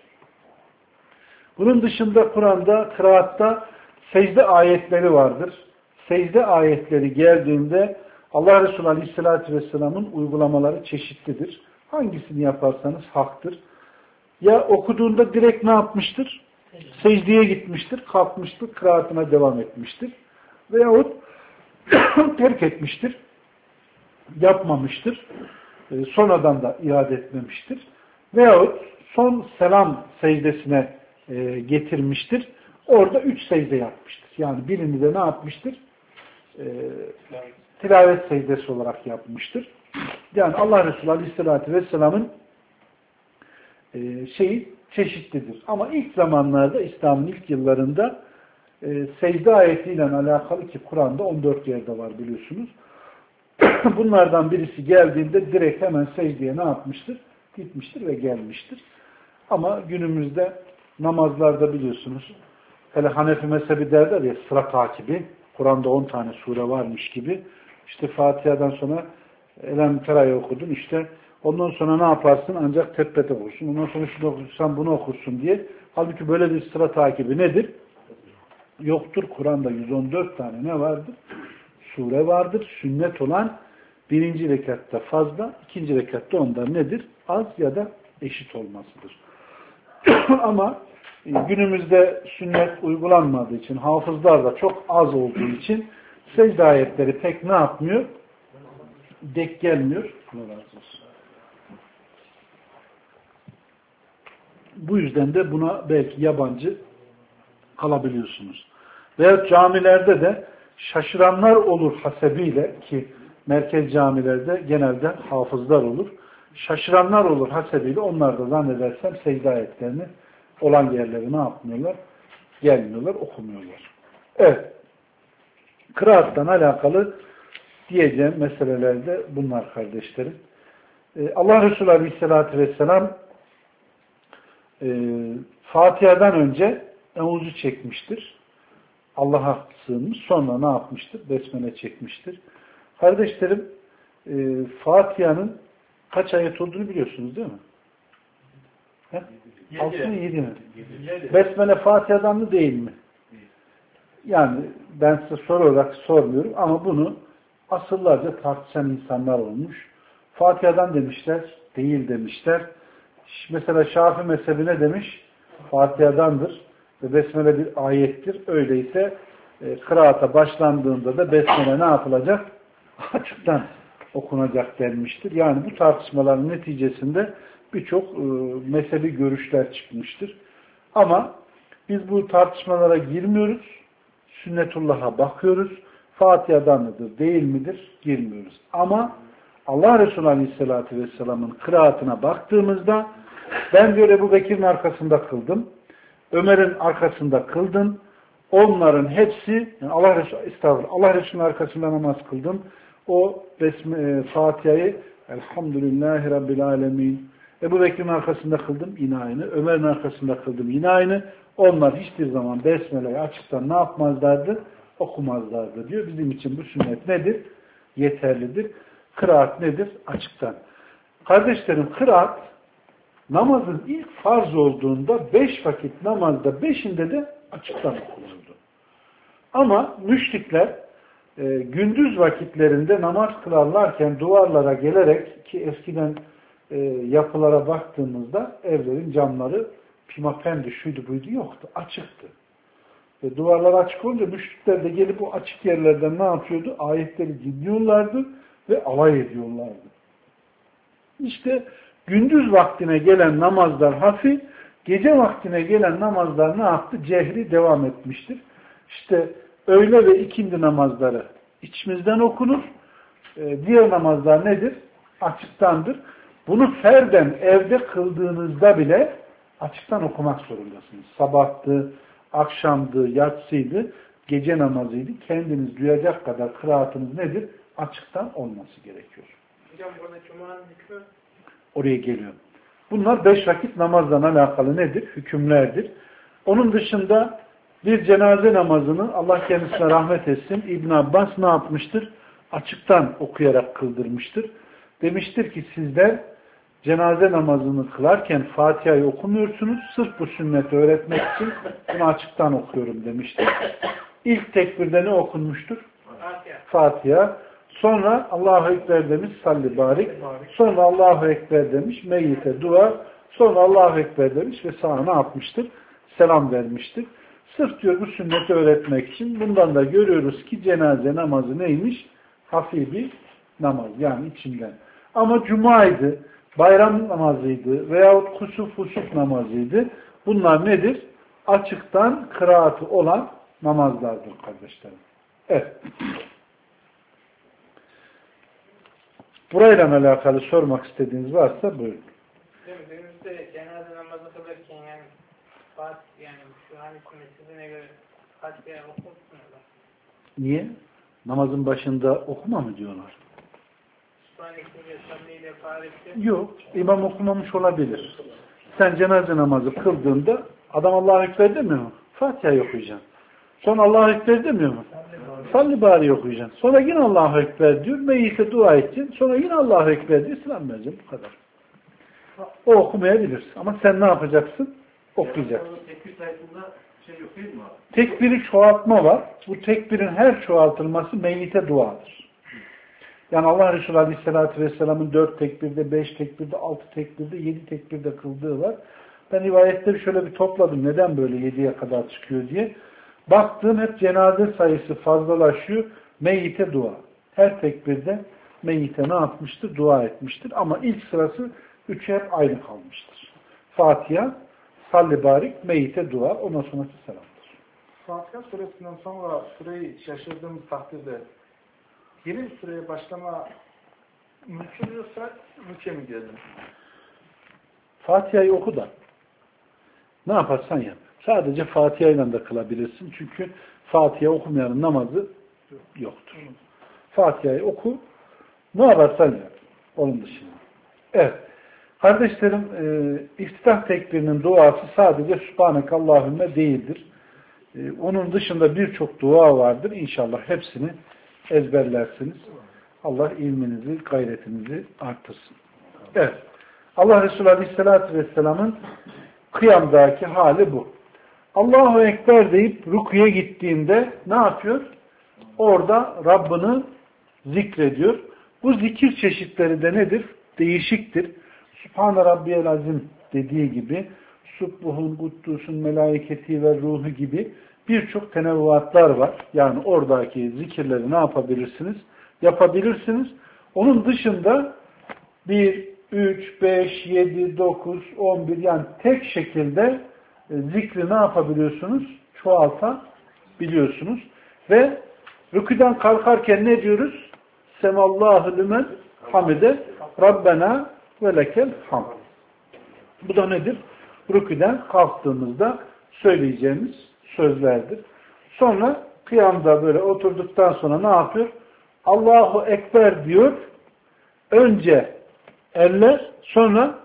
Bunun dışında Kur'an'da, kıraatta secde ayetleri vardır. Secde ayetleri geldiğinde Allah Resulü Aleyhisselatü Vesselam'ın uygulamaları çeşitlidir. Hangisini yaparsanız haktır. Ya okuduğunda direkt ne yapmıştır? Secdeye gitmiştir, kalkmıştır, kıraatına devam etmiştir. Veyahut terk etmiştir, yapmamıştır. Sonradan da iade etmemiştir. Veyahut son selam secdesine e, getirmiştir. Orada üç secde yapmıştır. Yani birini de ne yapmıştır? E, tilavet secdesi olarak yapmıştır. Yani Allah Resulü Aleyhisselatü Vesselam'ın e, şeyi çeşitlidir. Ama ilk zamanlarda, İslam'ın ilk yıllarında e, secde ayetiyle alakalı ki Kur'an'da on dört yerde var biliyorsunuz. Bunlardan birisi geldiğinde direkt hemen secdeye ne yapmıştır? Gitmiştir ve gelmiştir. Ama günümüzde namazlarda biliyorsunuz, hele Hanefi mezhebi derler ya, sıra takibi, Kur'an'da on tane sure varmış gibi, işte Fatiha'dan sonra Elem Tera'yı okudun, işte ondan sonra ne yaparsın? Ancak Tebbet'e okursun, ondan sonra şunu okursan bunu okursun diye. Halbuki böyle bir sıra takibi nedir? Yoktur. Kur'an'da yüz on dört tane ne vardır? Sure vardır. Sünnet olan birinci rekatta fazla, ikinci rekatta ondan nedir? Az ya da eşit olmasıdır. Ama günümüzde sünnet uygulanmadığı için, hafızlar da çok az olduğu için secde ayetleri pek ne yapmıyor? Dek gelmiyor. Bu yüzden de buna belki yabancı kalabiliyorsunuz. Veya camilerde de şaşıranlar olur hasebiyle, ki merkez camilerde genelde hafızlar olur. Şaşıranlar olur hasebiyle, onlar da zannedersem secde ayetlerini olan yerleri ne yapmıyorlar? Gelmiyorlar, okumuyorlar. Evet. Kıraattan alakalı diyeceğim meselelerde bunlar kardeşlerim. Ee, Allah Resulü Aleyhisselatü Vesselam e, Fatiha'dan önce Eûzü çekmiştir. Allah'a sığınmış. Sonra ne yapmıştır? Besmele çekmiştir. Kardeşlerim, e, Fatiha'nın kaç ayet olduğunu biliyorsunuz değil mi? altı mı yedi mi? Besmele Fatiha'dan mı değil mi? Yani ben size soru olarak sormuyorum ama bunu asırlarca tartışan insanlar olmuş. Fatiha'dan demişler, değil demişler. Mesela Şafii mezhebine demiş, Fatiha'dandır ve Besmele bir ayettir. Öyleyse e, kıraata başlandığında da Besmele ne yapılacak? Açıktan okunacak denmiştir. Yani bu tartışmaların neticesinde birçok e, mezhebi görüşler çıkmıştır. Ama biz bu tartışmalara girmiyoruz. Sünnetullah'a bakıyoruz. Fatiha'dan mıdır, değil midir? Girmiyoruz. Ama Allah Resulü Aleyhisselatü Vesselam'ın kıraatına baktığımızda ben diyor Ebu Bekir'in arkasında kıldım. Ömer'in arkasında kıldım. Onların hepsi, yani Allah Resulü, estağfurullah, Allah Resulü'nün arkasında namaz kıldım. O Besme, Fatiha'yı Elhamdülillahi Rabbil Alemin. Ebu Bekir'in arkasında kıldım yine aynı. Ömer'in arkasında kıldım yine aynı. Onlar hiçbir zaman Besmele'yi açıktan ne yapmazlardı? Okumazlardı diyor. Bizim için bu sünnet nedir? Yeterlidir. Kıraat nedir? Açıktan. Kardeşlerim, kıraat namazın ilk farz olduğunda beş vakit namazda beşinde de açıktan okunurdu. Ama müşrikler e, gündüz vakitlerinde namaz kılarlarken duvarlara gelerek, ki eskiden e, yapılara baktığımızda evlerin camları pimapendi şuydu buydu yoktu. Açıktı. Ve duvarlar açık olunca müşrikler de gelip o açık yerlerden ne yapıyordu? Ayetleri dinliyorlardı ve alay ediyorlardı. İşte gündüz vaktine gelen namazlar hafif, gece vaktine gelen namazlar ne yaptı? Cehri devam etmiştir. İşte öğle ve ikindi namazları içimizden okunur. Ee, diğer namazlar nedir? Açıktandır. Bunu ferden evde kıldığınızda bile açıktan okumak zorundasınız. Sabahtı, akşamdı, yatsıydı, gece namazıydı. Kendiniz duyacak kadar kıraatınız nedir? Açıktan olması gerekiyor. Hocam burada Cuma'nın hükmü? Oraya geliyor. Bunlar beş vakit namazla alakalı nedir? Hükümlerdir. Onun dışında bir cenaze namazını Allah kendisine rahmet etsin, İbn Abbas ne yapmıştır? Açıktan okuyarak kıldırmıştır. Demiştir ki sizler cenaze namazını kılarken Fatiha'yı okumuyorsunuz. Sırf bu sünneti öğretmek için bunu açıktan okuyorum demiştir. İlk tekbirde ne okunmuştur? Fatiha. Fatiha. Sonra Allahu Ekber demiş salli barik. Sonra Allahu Ekber demiş meyyite dua. Sonra Allahu Ekber demiş ve sağa ne yapmıştır? Selam vermiştir. Sırf diyor bu sünneti öğretmek için. Bundan da görüyoruz ki cenaze namazı neymiş? Hafif bir namaz. Yani içinden. Ama cumaydı, bayram namazıydı veyahut kusuf husuf namazıydı. Bunlar nedir? Açıktan kıraatı olan namazlardır kardeşlerim. Evet. Burayla alakalı sormak istediğiniz varsa buyurun. Değil mi? Günümüzde cenaze namazı kılarken Fatih yani şu hadis meselesine göre Fatiha'ya okutmuyorlar. Niye? Namazın başında okuma mı diyorlar? Sübhaneke'yle, Salli'yle, Fâret'le. Yok. İmam okumamış olabilir. Sen cenaze namazı kıldığında adam Allahu Ekber demiyor mu? Fatiha'yı okuyacaksın. Sonra Allahu Ekber demiyor mu? Salli bari okuyacaksın. Sonra yine Allahu Ekber diyor. Meyyite dua edeceksin. Sonra yine Allahu Ekber diyor. Selam vereceksin. Bu kadar. O okumayabilir. Ama sen ne yapacaksın? Okuyacaksın. Tekbir sayısında şey yok değil mi abi? Tekbiri çoğaltma var. Bu tekbirin her çoğaltılması meyyite duadır. Yani Allah Resulü Aleyhisselatü Vesselam'ın dört tekbirde, beş tekbirde, altı tekbirde, yedi tekbirde kıldığı var. Ben rivayetleri şöyle bir topladım. Neden böyle yediye kadar çıkıyor diye. Baktığım hep cenaze sayısı fazlalaşıyor. Meyyite dua. Her tekbirde meyyite ne yapmıştır? Dua etmiştir. Ama ilk sırası üçü hep aynı kalmıştır. Fatiha, salli barik, meyyite dua. Ondan sonrası selamdır. Fatiha suresinden sonra süreyi şaşırdığımız takdirde yeni bir süreye başlama mümkün yoksa rükû mi diyelim? Fatiha'yı oku da ne yaparsan yap. Sadece Fatiha ile de kılabilirsin. Çünkü Fatiha okumayanın namazı yoktur. Fatiha'yı oku, ne yaparsan yap. Onun dışında. Evet. Kardeşlerim, e, iftitah tekbirinin duası sadece Subhanekallahümme değildir. E, onun dışında birçok dua vardır. İnşallah hepsini ezberlersiniz. Allah ilminizi, gayretinizi artırsın. Evet. Allah Resulü Aleyhisselatü Vesselam'ın kıyamdaki hali bu. Allahu Ekber deyip rüküye gittiğinde ne yapıyor? Orada Rabbini zikrediyor. Bu zikir çeşitleri de nedir? Değişiktir. Sübhane Rabbiyel Azim dediği gibi Subbuhun, Kuddusun, Melaiketi ve Ruhu gibi birçok tenevvuatlar var. Yani oradaki zikirleri ne yapabilirsiniz? Yapabilirsiniz. Onun dışında bir, üç, beş, yedi, dokuz, on bir yani tek şekilde zikri ne yapabiliyorsunuz? Çoğaltabiliyorsunuz. Ve rüküden kalkarken ne diyoruz? Semallahu lümen hamide Rabbena ve lekel hamd. Bu da nedir? Rüküden kalktığımızda söyleyeceğimiz sözlerdir. Sonra kıyamda böyle oturduktan sonra ne yapıyor? Allahu Ekber diyor. Önce eller, sonra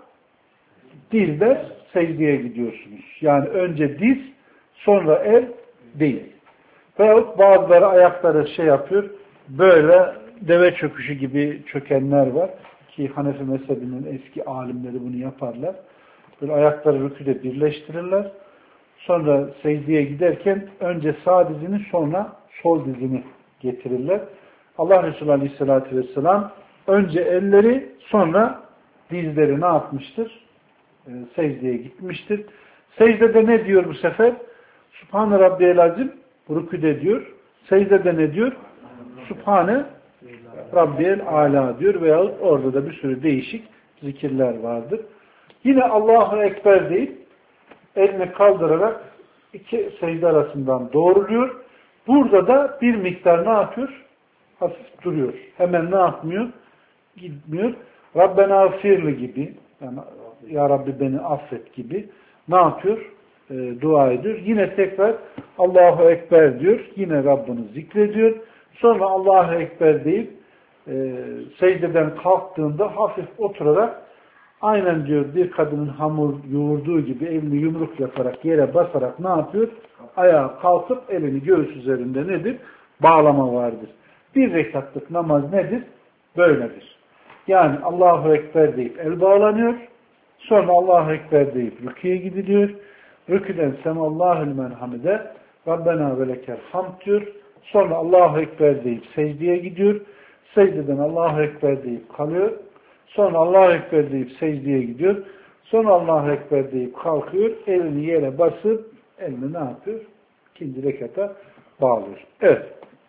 dizler secdeye gidiyorsunuz. Yani önce diz, sonra el değil. Veyahut bazıları ayakları şey yapıyor, böyle deve çöküşü gibi çökenler var. Ki Hanefi mezhebinin eski alimleri bunu yaparlar. Böyle ayakları rüküde birleştirirler. Sonra secdeye giderken önce sağ dizini sonra sol dizini getirirler. Allah Resulü Aleyhisselatü Vesselam önce elleri sonra dizleri ne yapmıştır? E, secdeye gitmiştir. Secdede ne diyor bu sefer? Subhane Rabbiyel Azim rüküde diyor. Secdede ne diyor? Subhane Rabbiyel Ala diyor veyahut orada da bir sürü değişik zikirler vardır. Yine Allahu Ekber deyip elini kaldırarak iki secde arasından doğruluyor. Burada da bir miktar ne yapıyor? Hafif duruyor. Hemen ne yapmıyor? Gitmiyor. Rabbena affirli gibi yani Ya Rabbi beni affet gibi ne yapıyor? E, dua ediyor. Yine tekrar Allahu Ekber diyor. Yine Rabbini zikrediyor. Sonra Allahu Ekber deyip e, secdeden kalktığında hafif oturarak aynen diyor bir kadının hamur yoğurduğu gibi elini yumruk yaparak yere basarak ne yapıyor? Ayağa kalkıp elini göğüs üzerinde nedir? Bağlama vardır. Bir rekatlık namaz nedir? Böyledir. Yani Allahu Ekber deyip el bağlanıyor. Sonra Allahu Ekber deyip rüküye gidiliyor. Rüküden Semallahül menhamide Rabbena ve lekel hamd diyor. Sonra Allahu Ekber deyip secdeye gidiyor. Secdeden Allahu Ekber deyip kalıyor. Sonra Allahu Ekber deyip secdeye gidiyor. Sonra Allahu Ekber deyip kalkıyor. Elini yere basıp elini ne yapıyor? İkinci rekata bağlıyor. Evet.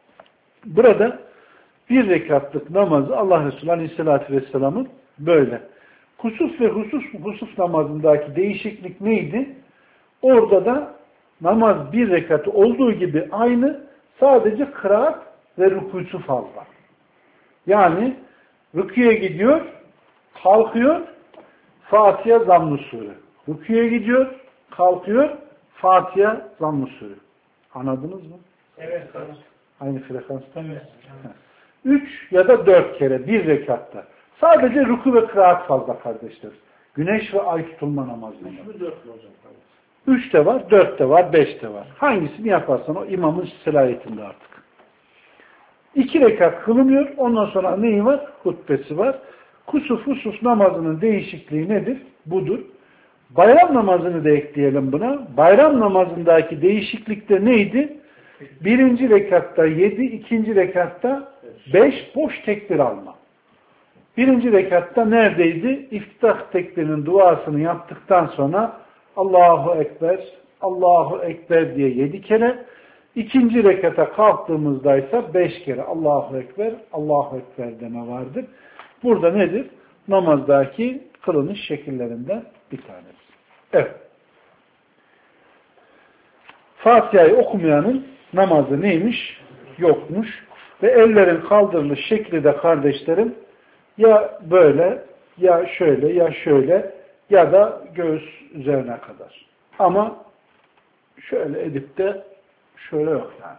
Burada bir rekatlık namazı Allah Resulü Aleyhisselatü Vesselam'ın böyle. Kusuf ve husus, husus namazındaki değişiklik neydi? Orada da namaz bir rekatı olduğu gibi aynı, sadece kıraat ve rükûsu fazla. Yani rüküye gidiyor, kalkıyor, Fatiha Zamm-ı Sure. Rüküye gidiyor, kalkıyor, Fatiha, Zamm-ı Sûre. Anladınız mı? Evet. Tamam. Aynı frekanstan mı? Evet. Üç ya da dört kere bir rekatta. Sadece ruku ve kıraat fazla kardeşler. Güneş ve ay tutulma namazında. Üç de var, dört de var, beş de var. Hangisini yaparsan o imamın selayetinde artık. İki rekat kılınıyor. Ondan sonra neyi var? Hutbesi var. Kusuf husuf namazının değişikliği nedir? Budur. Bayram namazını da ekleyelim buna. Bayram namazındaki değişiklikte neydi? Birinci rekatta yedi, ikinci rekatta beş boş tekbir alma. Birinci rekatta neredeydi? İftitah tekbirinin duasını yaptıktan sonra Allahu Ekber, Allahu Ekber diye yedi kere. İkinci rekata kalktığımızda ise beş kere Allahu Ekber, Allahu Ekber deme vardır. Burada nedir? Namazdaki kılınış şekillerinden bir tanesi. Evet. Fatiha'yı okumayanın namazı neymiş? Yokmuş. Ve ellerin kaldırılış şekli de kardeşlerim ya böyle, ya şöyle, ya şöyle, ya da göğüs üzerine kadar. Ama şöyle edip de şöyle yok yani.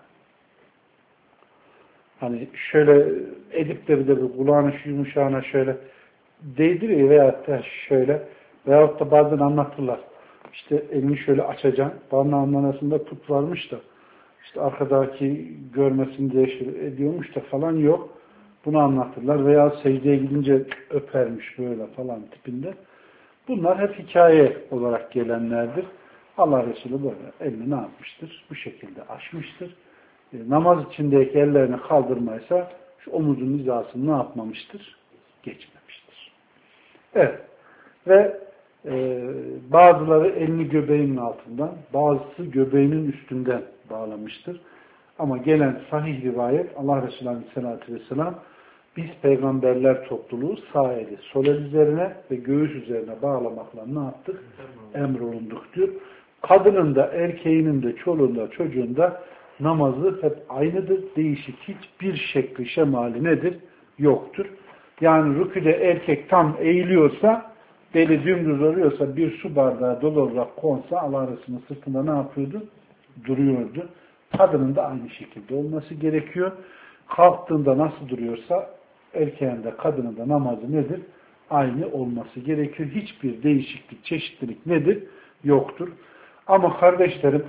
Hani şöyle edip de bir de bir kulağını şu yumuşağına şöyle değdiriyor veyahut da şöyle veyahut da bazen anlatırlar. İşte elini şöyle açacaksın. Parmağının arasında tut varmış da işte arkadaki görmesin diye şöyle ediyormuş da falan yok. Bunu anlatırlar. Veya secdeye gidince öpermiş böyle falan tipinde. Bunlar hep hikaye olarak gelenlerdir. Allah Resulü böyle elini ne yapmıştır? Bu şekilde açmıştır. E, namaz içindeki ellerini kaldırmaysa şu omuzun hizasını ne yapmamıştır? Geçmemiştir. Evet. Ve e, bazıları elini göbeğinin altından, bazısı göbeğinin üstünden bağlamıştır. Ama gelen sahih rivayet Allah Resulü Aleyhisselatü Vesselam biz peygamberler topluluğu sağ eli sol el üzerine ve göğüs üzerine bağlamakla ne yaptık? Emrolunduk diyor. Kadının da erkeğinin de çoluğun da çocuğun da namazı hep aynıdır. Değişik hiçbir şekli şemali nedir? Yoktur. Yani rüküde erkek tam eğiliyorsa beli dümdüz oluyorsa bir su bardağı dolu olarak konsa Allah Resulü'nün sırtında ne yapıyordu? Duruyordu. Kadının da aynı şekilde olması gerekiyor. Kalktığında nasıl duruyorsa erkeğin de kadının da namazı nedir? Aynı olması gerekiyor. Hiçbir değişiklik, çeşitlilik nedir? Yoktur. Ama kardeşlerim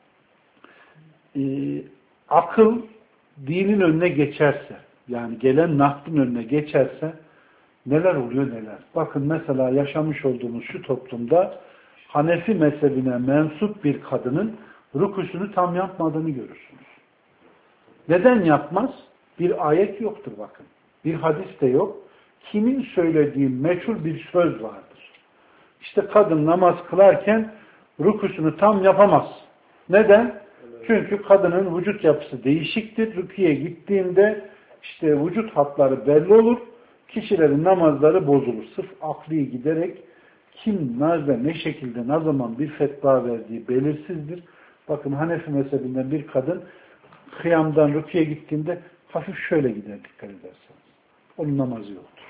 e, akıl dinin önüne geçerse yani gelen naklın önüne geçerse neler oluyor neler. Bakın mesela yaşamış olduğumuz şu toplumda Hanefi mezhebine mensup bir kadının rükûsünü tam yapmadığını görürsünüz. Neden yapmaz? Bir ayet yoktur bakın. Bir hadis de yok. Kimin söylediği meçhul bir söz vardır. İşte kadın namaz kılarken rükûsünü tam yapamaz. Neden? Çünkü kadının vücut yapısı değişiktir. Rüküye gittiğinde işte vücut hatları belli olur. Kişilerin namazları bozulur. Sırf akli giderek kim nerede ne şekilde ne zaman bir fetva verdiği belirsizdir. Bakın Hanefi mezhebinden bir kadın kıyamdan rüküye gittiğinde hafif şöyle gider dikkat ederseniz. Onun namazı yoktur.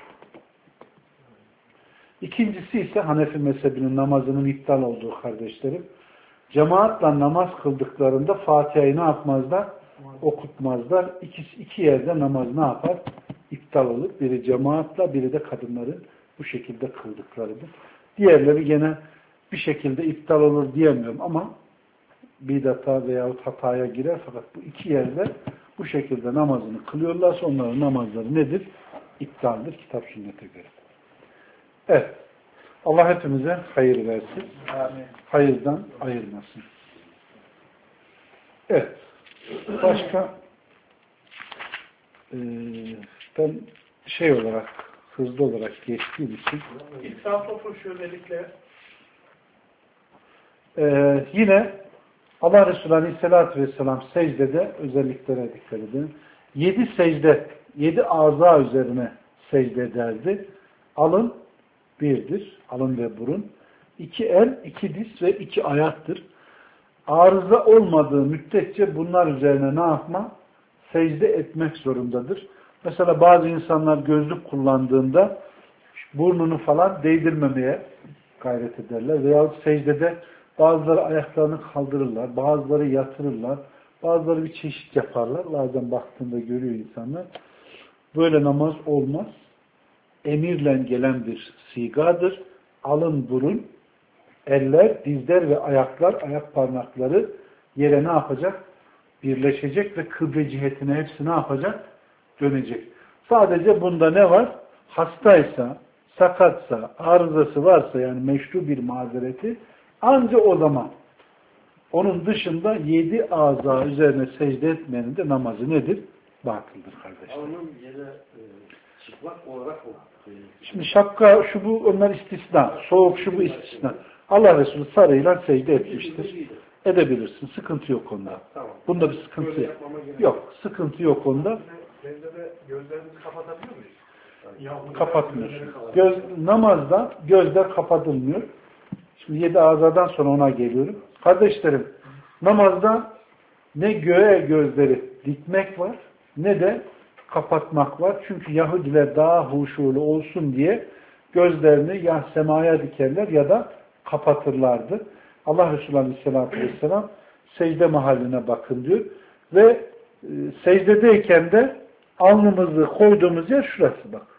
İkincisi ise Hanefi mezhebinin namazının iptal olduğu kardeşlerim. Cemaatla namaz kıldıklarında Fatiha'yı ne yapmazlar? Okutmazlar. İki, iki yerde namaz ne yapar? İptal olur. Biri cemaatla, biri de kadınların bu şekilde kıldıklarıdır. Diğerleri gene bir şekilde iptal olur diyemiyorum ama bidata veyahut hataya girer fakat bu iki yerde bu şekilde namazını kılıyorlarsa onların namazları nedir? İptaldir kitap sünnete göre. Evet. Allah hepimize hayır versin. Amin. Hayırdan ayırmasın. Evet. Başka e, ben şey olarak hızlı olarak geçtiğim için İsraflı şöbelikle e, yine Allah Resulü Aleyhisselatü Vesselam secdede özelliklere dikkat edin. Yedi secde, yedi aza üzerine secde ederdi. Alın birdir. Alın ve burun. İki el, iki diz ve iki ayaktır. Arıza olmadığı müddetçe bunlar üzerine ne yapma? Secde etmek zorundadır. Mesela bazı insanlar gözlük kullandığında burnunu falan değdirmemeye gayret ederler. Veyahut secdede Bazıları ayaklarını kaldırırlar, bazıları yatırırlar, bazıları bir çeşit yaparlar. Bazen baktığında görüyor insanlar. Böyle namaz olmaz. Emirle gelen bir sigadır. Alın burun, eller, dizler ve ayaklar, ayak parmakları yere ne yapacak? Birleşecek ve kıble cihetine hepsi ne yapacak? Dönecek. Sadece bunda ne var? Hastaysa, sakatsa, arızası varsa yani meşru bir mazereti anca o zaman. Onun dışında yedi aza üzerine secde etmenin de namazı nedir? Batıldır kardeşler. Onun yere e, çıplak olarak mı? Şimdi şapka, şu bu onlar istisna. Soğuk şu bu istisna. Allah Resulü sarıyla secde etmiştir. Edebilirsin. Sıkıntı yok onda. Tamam. Bunda bir sıkıntı yok. Yok. Sıkıntı yok onda. Secdede gözlerimizi kapatabiliyor muyuz? Yani, Kapatmıyorsun. Göz, namazda gözler kapatılmıyor. Şimdi yedi azadan sonra ona geliyorum. Kardeşlerim, namazda ne göğe gözleri dikmek var, ne de kapatmak var. Çünkü Yahudiler daha huşulu olsun diye gözlerini ya semaya dikerler ya da kapatırlardı. Allah Resulü Aleyhisselatü Vesselam secde mahalline bakın diyor. Ve e, secdedeyken de alnımızı koyduğumuz yer şurası bak.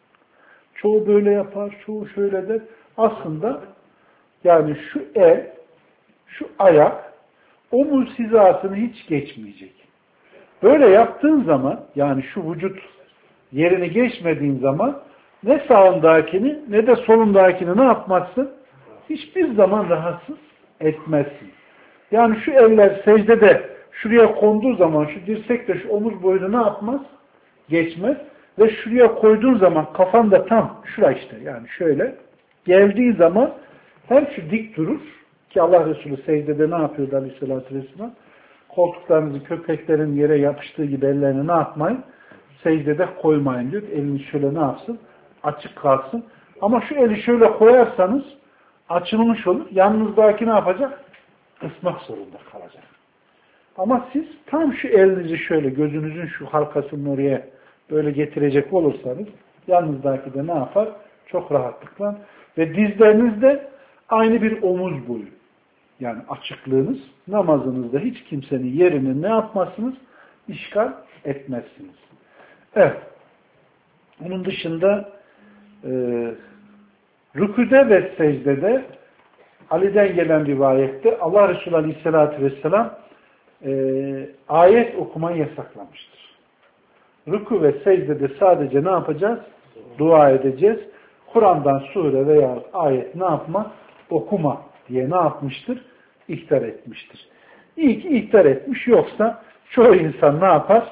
Çoğu böyle yapar, çoğu şöyle der. Aslında yani şu el, şu ayak omuz hizasını hiç geçmeyecek. Böyle yaptığın zaman yani şu vücut yerini geçmediğin zaman ne sağındakini ne de solundakini ne yapmazsın? Hiçbir zaman rahatsız etmezsin. Yani şu eller secdede şuraya konduğu zaman şu dirsek de şu omuz boyunu ne yapmaz? Geçmez. Ve şuraya koyduğun zaman kafan da tam şura işte yani şöyle geldiği zaman hem şu dik durur ki Allah Resulü secdede ne yapıyordu Aleyhisselatü Vesselam? Koltuklarınızı köpeklerin yere yapıştığı gibi ellerini ne yapmayın? Secdede koymayın diyor. Elini şöyle ne yapsın? Açık kalsın. Ama şu eli şöyle koyarsanız açılmış olur. Yanınızdaki ne yapacak? Kısmak zorunda kalacak. Ama siz tam şu elinizi şöyle gözünüzün şu halkasının oraya böyle getirecek olursanız yanınızdaki de ne yapar? Çok rahatlıkla ve dizlerinizde aynı bir omuz boyu. Yani açıklığınız namazınızda hiç kimsenin yerini ne yapmazsınız? İşgal etmezsiniz. Evet. Onun dışında e, rüküde ve secdede Ali'den gelen rivayette Allah Resulü Aleyhisselatü Vesselam e, ayet okumayı yasaklamıştır. Rükû ve secdede sadece ne yapacağız? Dua edeceğiz. Kur'an'dan sure veya ayet ne yapma? Okuma diye ne yapmıştır? İhtar etmiştir. İyi ki ihtar etmiş. Yoksa çoğu insan ne yapar?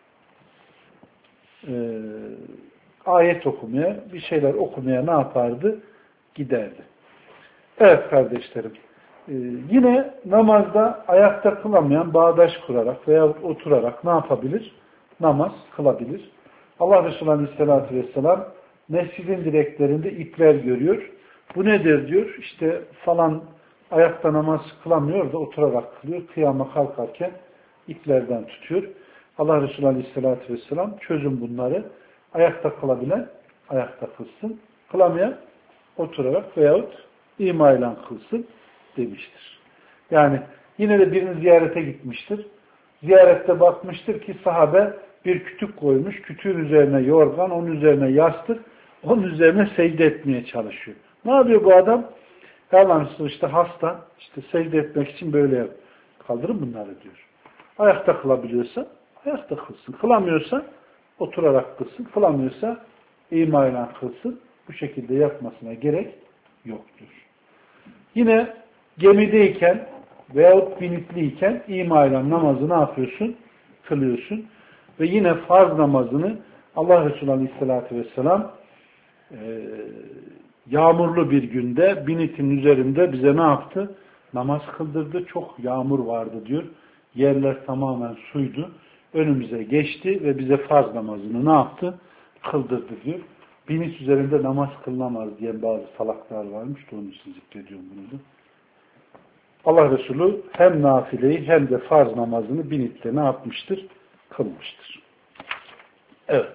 Ee, ayet okumaya, bir şeyler okumaya ne yapardı? Giderdi. Evet kardeşlerim. Ee, yine namazda ayakta kılamayan bağdaş kurarak veya oturarak ne yapabilir? Namaz kılabilir. Allah Resulü Aleyhisselatü Vesselam mescidin direklerinde ipler görüyor. Bu nedir diyor? İşte falan ayakta namaz kılamıyor da oturarak kılıyor. Kıyama kalkarken iplerden tutuyor. Allah Resulü Aleyhisselatü Vesselam çözüm bunları. Ayakta kılabilen ayakta kılsın. Kılamayan oturarak veyahut imayla kılsın demiştir. Yani yine de birini ziyarete gitmiştir. Ziyarette bakmıştır ki sahabe bir kütük koymuş. Kütüğün üzerine yorgan, onun üzerine yastık, onun üzerine secde etmeye çalışıyor. Ne yapıyor bu adam? Yalansı işte hasta, işte secde etmek için böyle yap. Kaldırın bunları diyor. Ayakta kılabiliyorsa ayakta kılsın. Kılamıyorsa oturarak kılsın. Kılamıyorsa imayla kılsın. Bu şekilde yapmasına gerek yoktur. Yine gemideyken veyahut binitliyken imayla namazı ne yapıyorsun? Kılıyorsun. Ve yine farz namazını Allah Resulü Aleyhisselatü Vesselam e, yağmurlu bir günde binitin üzerinde bize ne yaptı? Namaz kıldırdı. Çok yağmur vardı diyor. Yerler tamamen suydu. Önümüze geçti ve bize farz namazını ne yaptı? Kıldırdı diyor. Binit üzerinde namaz kılınamaz diyen bazı salaklar varmış da onun için zikrediyorum bunu da. Allah Resulü hem nafileyi hem de farz namazını binitle ne yapmıştır? Kılmıştır. Evet.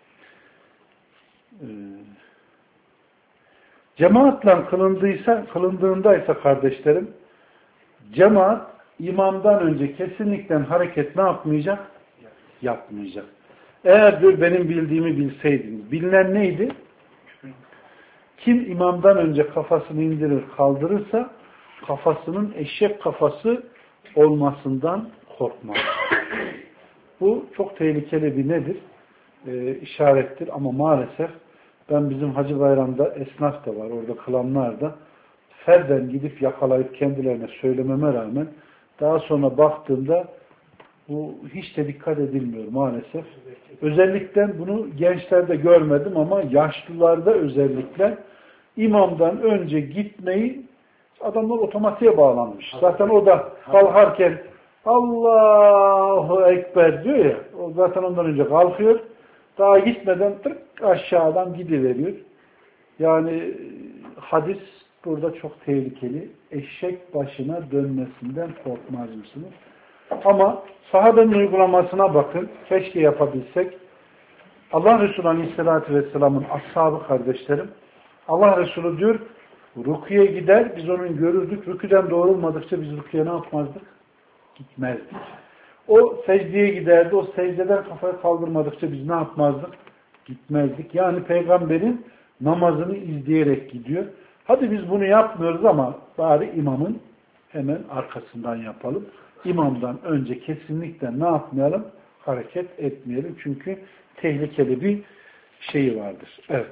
Ee, cemaatle kılındıysa, kılındığındaysa kardeşlerim Cemaat imamdan önce kesinlikle hareket ne yapmayacak? Yapmayacak. Eğer diyor benim bildiğimi bilseydiniz. Bilinen neydi? Kim imamdan önce kafasını indirir kaldırırsa kafasının eşek kafası olmasından korkmaz. Bu çok tehlikeli bir nedir? Ee, işarettir ama maalesef ben bizim Hacı Bayram'da esnaf da var, orada kılanlar da ferden gidip yakalayıp kendilerine söylememe rağmen daha sonra baktığımda bu hiç de dikkat edilmiyor maalesef. Özellikle bunu gençlerde görmedim ama yaşlılarda özellikle imamdan önce gitmeyi adamlar otomatiğe bağlanmış. Zaten o da kalkarken Allahu Ekber diyor ya, o zaten ondan önce kalkıyor. Daha gitmeden tık aşağıdan gidiveriyor. Yani hadis burada çok tehlikeli. Eşek başına dönmesinden korkmaz mısınız? Ama sahabenin uygulamasına bakın. Keşke yapabilsek. Allah Resulü Aleyhisselatü Vesselam'ın ashabı kardeşlerim, Allah Resulü diyor, rüküye gider, biz onun görürdük. Rüküden doğrulmadıkça biz rüküye ne yapmazdık? Gitmezdik. O secdeye giderdi, o secdeden kafayı kaldırmadıkça biz ne yapmazdık? Gitmezdik. Yani peygamberin namazını izleyerek gidiyor. Hadi biz bunu yapmıyoruz ama bari imamın hemen arkasından yapalım. İmamdan önce kesinlikle ne yapmayalım? Hareket etmeyelim. Çünkü tehlikeli bir şeyi vardır. Evet.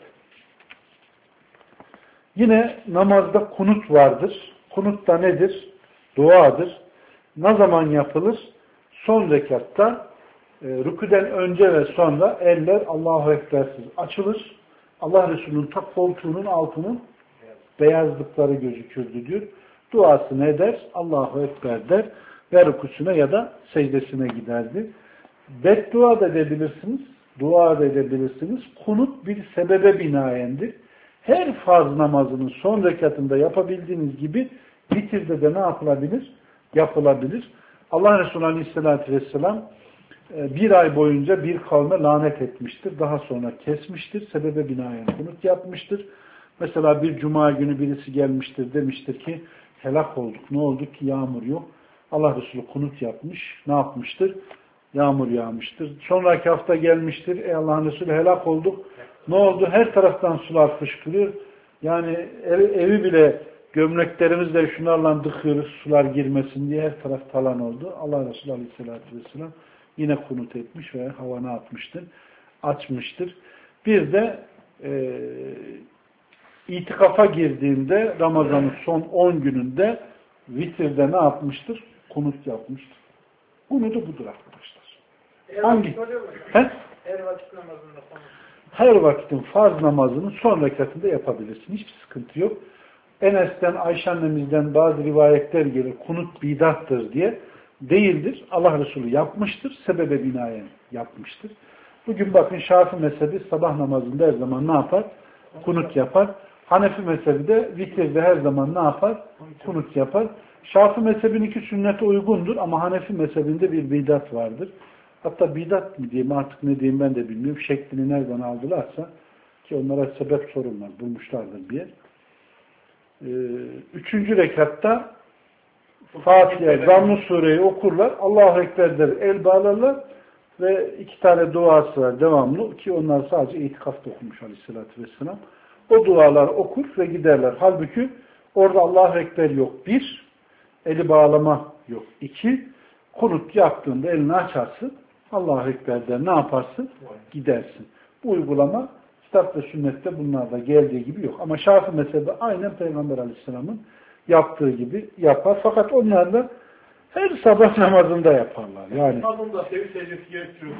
Yine namazda kunut vardır. Kunut da nedir? Duadır. Ne zaman yapılır? Son rekatta e, rüküden önce ve sonra eller Allahu Ekber'siz açılır. Allah Resulü'nün ta koltuğunun altının beyazlıkları gözükürdü diyor. Duasını eder, Allahu Ekber der ve rüküsüne ya da secdesine giderdi. Beddua da edebilirsiniz, dua da edebilirsiniz. Kunut bir sebebe binaendir. Her farz namazının son rekatında yapabildiğiniz gibi vitirde de ne yapılabilir? Yapılabilir. Allah Resulü Aleyhisselatü Vesselam bir ay boyunca bir kavme lanet etmiştir. Daha sonra kesmiştir. Sebebe binaen kunut yapmıştır. Mesela bir cuma günü birisi gelmiştir. Demiştir ki helak olduk. Ne oldu ki? Yağmur yok. Allah Resulü kunut yapmış. Ne yapmıştır? Yağmur yağmıştır. Sonraki hafta gelmiştir. Ey Allah'ın Resulü helak olduk. Ne oldu? Her taraftan sular fışkırıyor. Yani evi, evi bile gömleklerimizle şunlarla dıkıyoruz sular girmesin diye her taraf talan oldu. Allah Resulü Aleyhisselatü Vesselam yine kunut etmiş ve havana atmıştır. Açmıştır. Bir de e, itikafa girdiğinde Ramazan'ın son on gününde vitirde ne yapmıştır? Kunut yapmıştır. Kunutu budur arkadaşlar. Her Hangi? vakit oluyor mu? He? Her vakit namazında konuşuyor. Her vakitin farz namazının son rekatında yapabilirsin. Hiçbir sıkıntı yok. Enes'ten, Ayşe annemizden bazı rivayetler gelir. Kunut bidattır diye. Değildir. Allah Resulü yapmıştır. Sebebe binaen yapmıştır. Bugün bakın Şafii mezhebi sabah namazında her zaman ne yapar? Kunut yapar. Hanefi mezhebi de vitirde her zaman ne yapar? Kunut yapar. Şafii mezhebinin iki sünnete uygundur ama Hanefi mezhebinde bir bidat vardır. Hatta bidat mı diyeyim artık ne diyeyim ben de bilmiyorum. Şeklini nereden aldılarsa ki onlara sebep sorunlar bulmuşlardır bir yer. Ee, üçüncü rekatta Fatiha, Zamm-ı Sure'yi okurlar. Allahu Ekber der, el bağlarlar ve iki tane duası var devamlı ki onlar sadece itikafta okumuş Aleyhisselatü Vesselam. O dualar okur ve giderler. Halbuki orada Allahu Ekber yok. Bir, eli bağlama yok. İki, kunut yaptığında elini açarsın. Allahu Ekber der. Ne yaparsın? Gidersin. Bu uygulama kitap ve sünnette bunlarda geldiği gibi yok. Ama Şafii mezhebi aynen Peygamber Aleyhisselam'ın yaptığı gibi yapar. Fakat onlar da her sabah namazında yaparlar. Yani Namazında sevi secdesi gerektiriyor.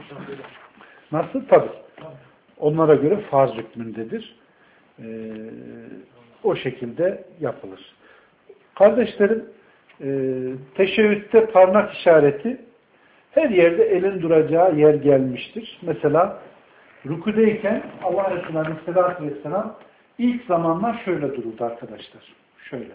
nasıl? Tabii. Onlara göre farz hükmündedir. Ee, o şekilde yapılır. Kardeşlerim, e, teşebbüste parmak işareti her yerde elin duracağı yer gelmiştir. Mesela rükudeyken Allah Resulü Aleyhisselatü Vesselam ilk zamanlar şöyle dururdu arkadaşlar. Şöyle.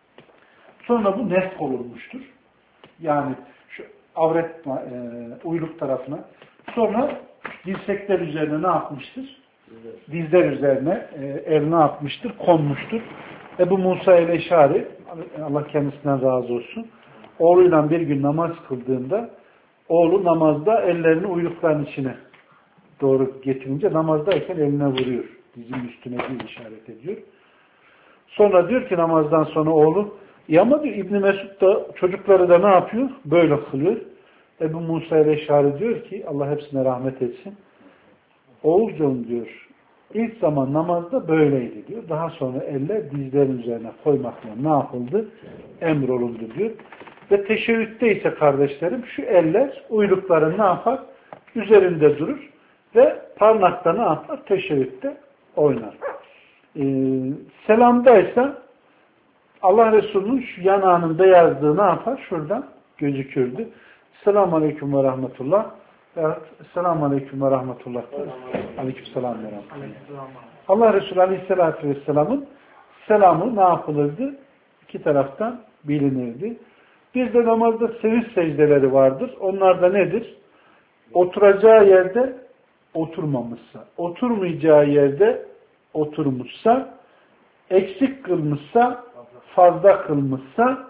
Sonra bu nesk olunmuştur. Yani şu avret e, uyluk tarafına. Sonra dirsekler üzerine ne yapmıştır? Dizler üzerine e, el ne yapmıştır? Konmuştur. Ebu Musa el-Eşari, Allah kendisinden razı olsun. oğluyla bir gün namaz kıldığında oğlu namazda ellerini uylukların içine doğru getirince namazdayken eline vuruyor. Dizinin üstüne bir işaret ediyor. Sonra diyor ki namazdan sonra oğlu ya ama diyor İbn Mesud da çocukları da ne yapıyor? Böyle kılıyor. Ebu Musa Eş'ari diyor ki Allah hepsine rahmet etsin. Oğulcuğum diyor ilk zaman namazda böyleydi diyor. Daha sonra eller dizlerin üzerine koymakla ne yapıldı? Emrolundu diyor. Ve teşebbütte ise kardeşlerim şu eller uylukların ne yapar? Üzerinde durur ve parmakta ne yapar? Teşebbütte oynar. Ee, selamdaysa Allah Resulü'nün şu yanağının beyazlığı ne yapar? Şuradan gözükürdü. Selamun Aleyküm ve Rahmetullah. Evet. Selamun Aleyküm ve Rahmetullah. Aleyküm selam ve Rahmetullah. Allah Resulü Aleyhisselatü Vesselam'ın selamı ne yapılırdı? İki taraftan bilinirdi. Bir de namazda sevinç secdeleri vardır. Onlar da nedir? Oturacağı yerde oturmamışsa, oturmayacağı yerde oturmuşsa, eksik kılmışsa, fazla kılmışsa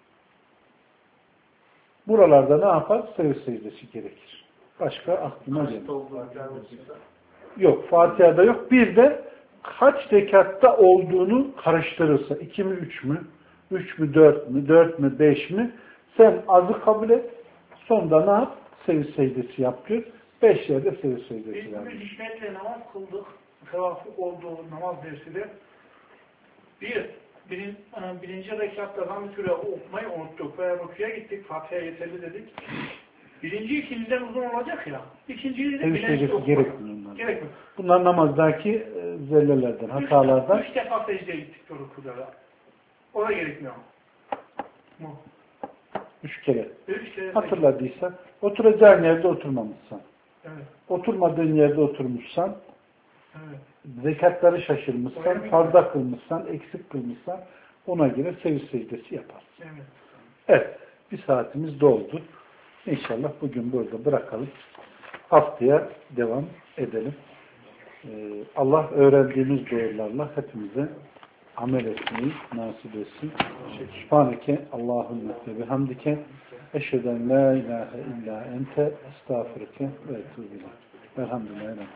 buralarda ne yapar? Sevinç secdesi gerekir. Başka aklıma gelmiyor. Yok. Fatiha'da yok. Bir de kaç rekatta olduğunu karıştırırsa. iki mi, üç mü? Üç mü, dört mü? Dört mü, beş mi? Sen azı kabul et. Sonunda ne yap? Sevinç secdesi yap diyor. Beş yerde sevinç secdesi yap. Biz hikmetle namaz kıldık. Sevaplı olduğu namaz dersiyle. Bir, birin, birinci rekatta tam bir süre okumayı unuttuk. Veya rüküye gittik. Fatiha'ya yeterli dedik. Birinci ikinciden uzun olacak ya. İkinciyi de sevinç secdesi gerekmiyor bunlar. Gerekmiyor. Bunlar namazdaki zellelerden, hatalardan. Üç defa secdeye gittik o rüküde. O da gerekmiyor. Mu. Üç kere. Üç kere. Hatırladıysan, oturacağın yerde oturmamışsan, Evet. oturmadığın yerde oturmuşsan, Evet. zekatları şaşırmışsan, fazla kılmışsan, eksik kılmışsan ona göre sevinç secdesi yaparsın. Evet. Evet, bir saatimiz doldu. İnşallah bugün burada bırakalım. Haftaya devam edelim. Ee, Allah öğrendiğimiz doğrularla hepimize amel etmeyi nasip etsin. Sübhaneke Allahümme ve bihamdike eşheden la ilahe illa ente estağfurke ve etûbü ileyk. Elhamdülillah.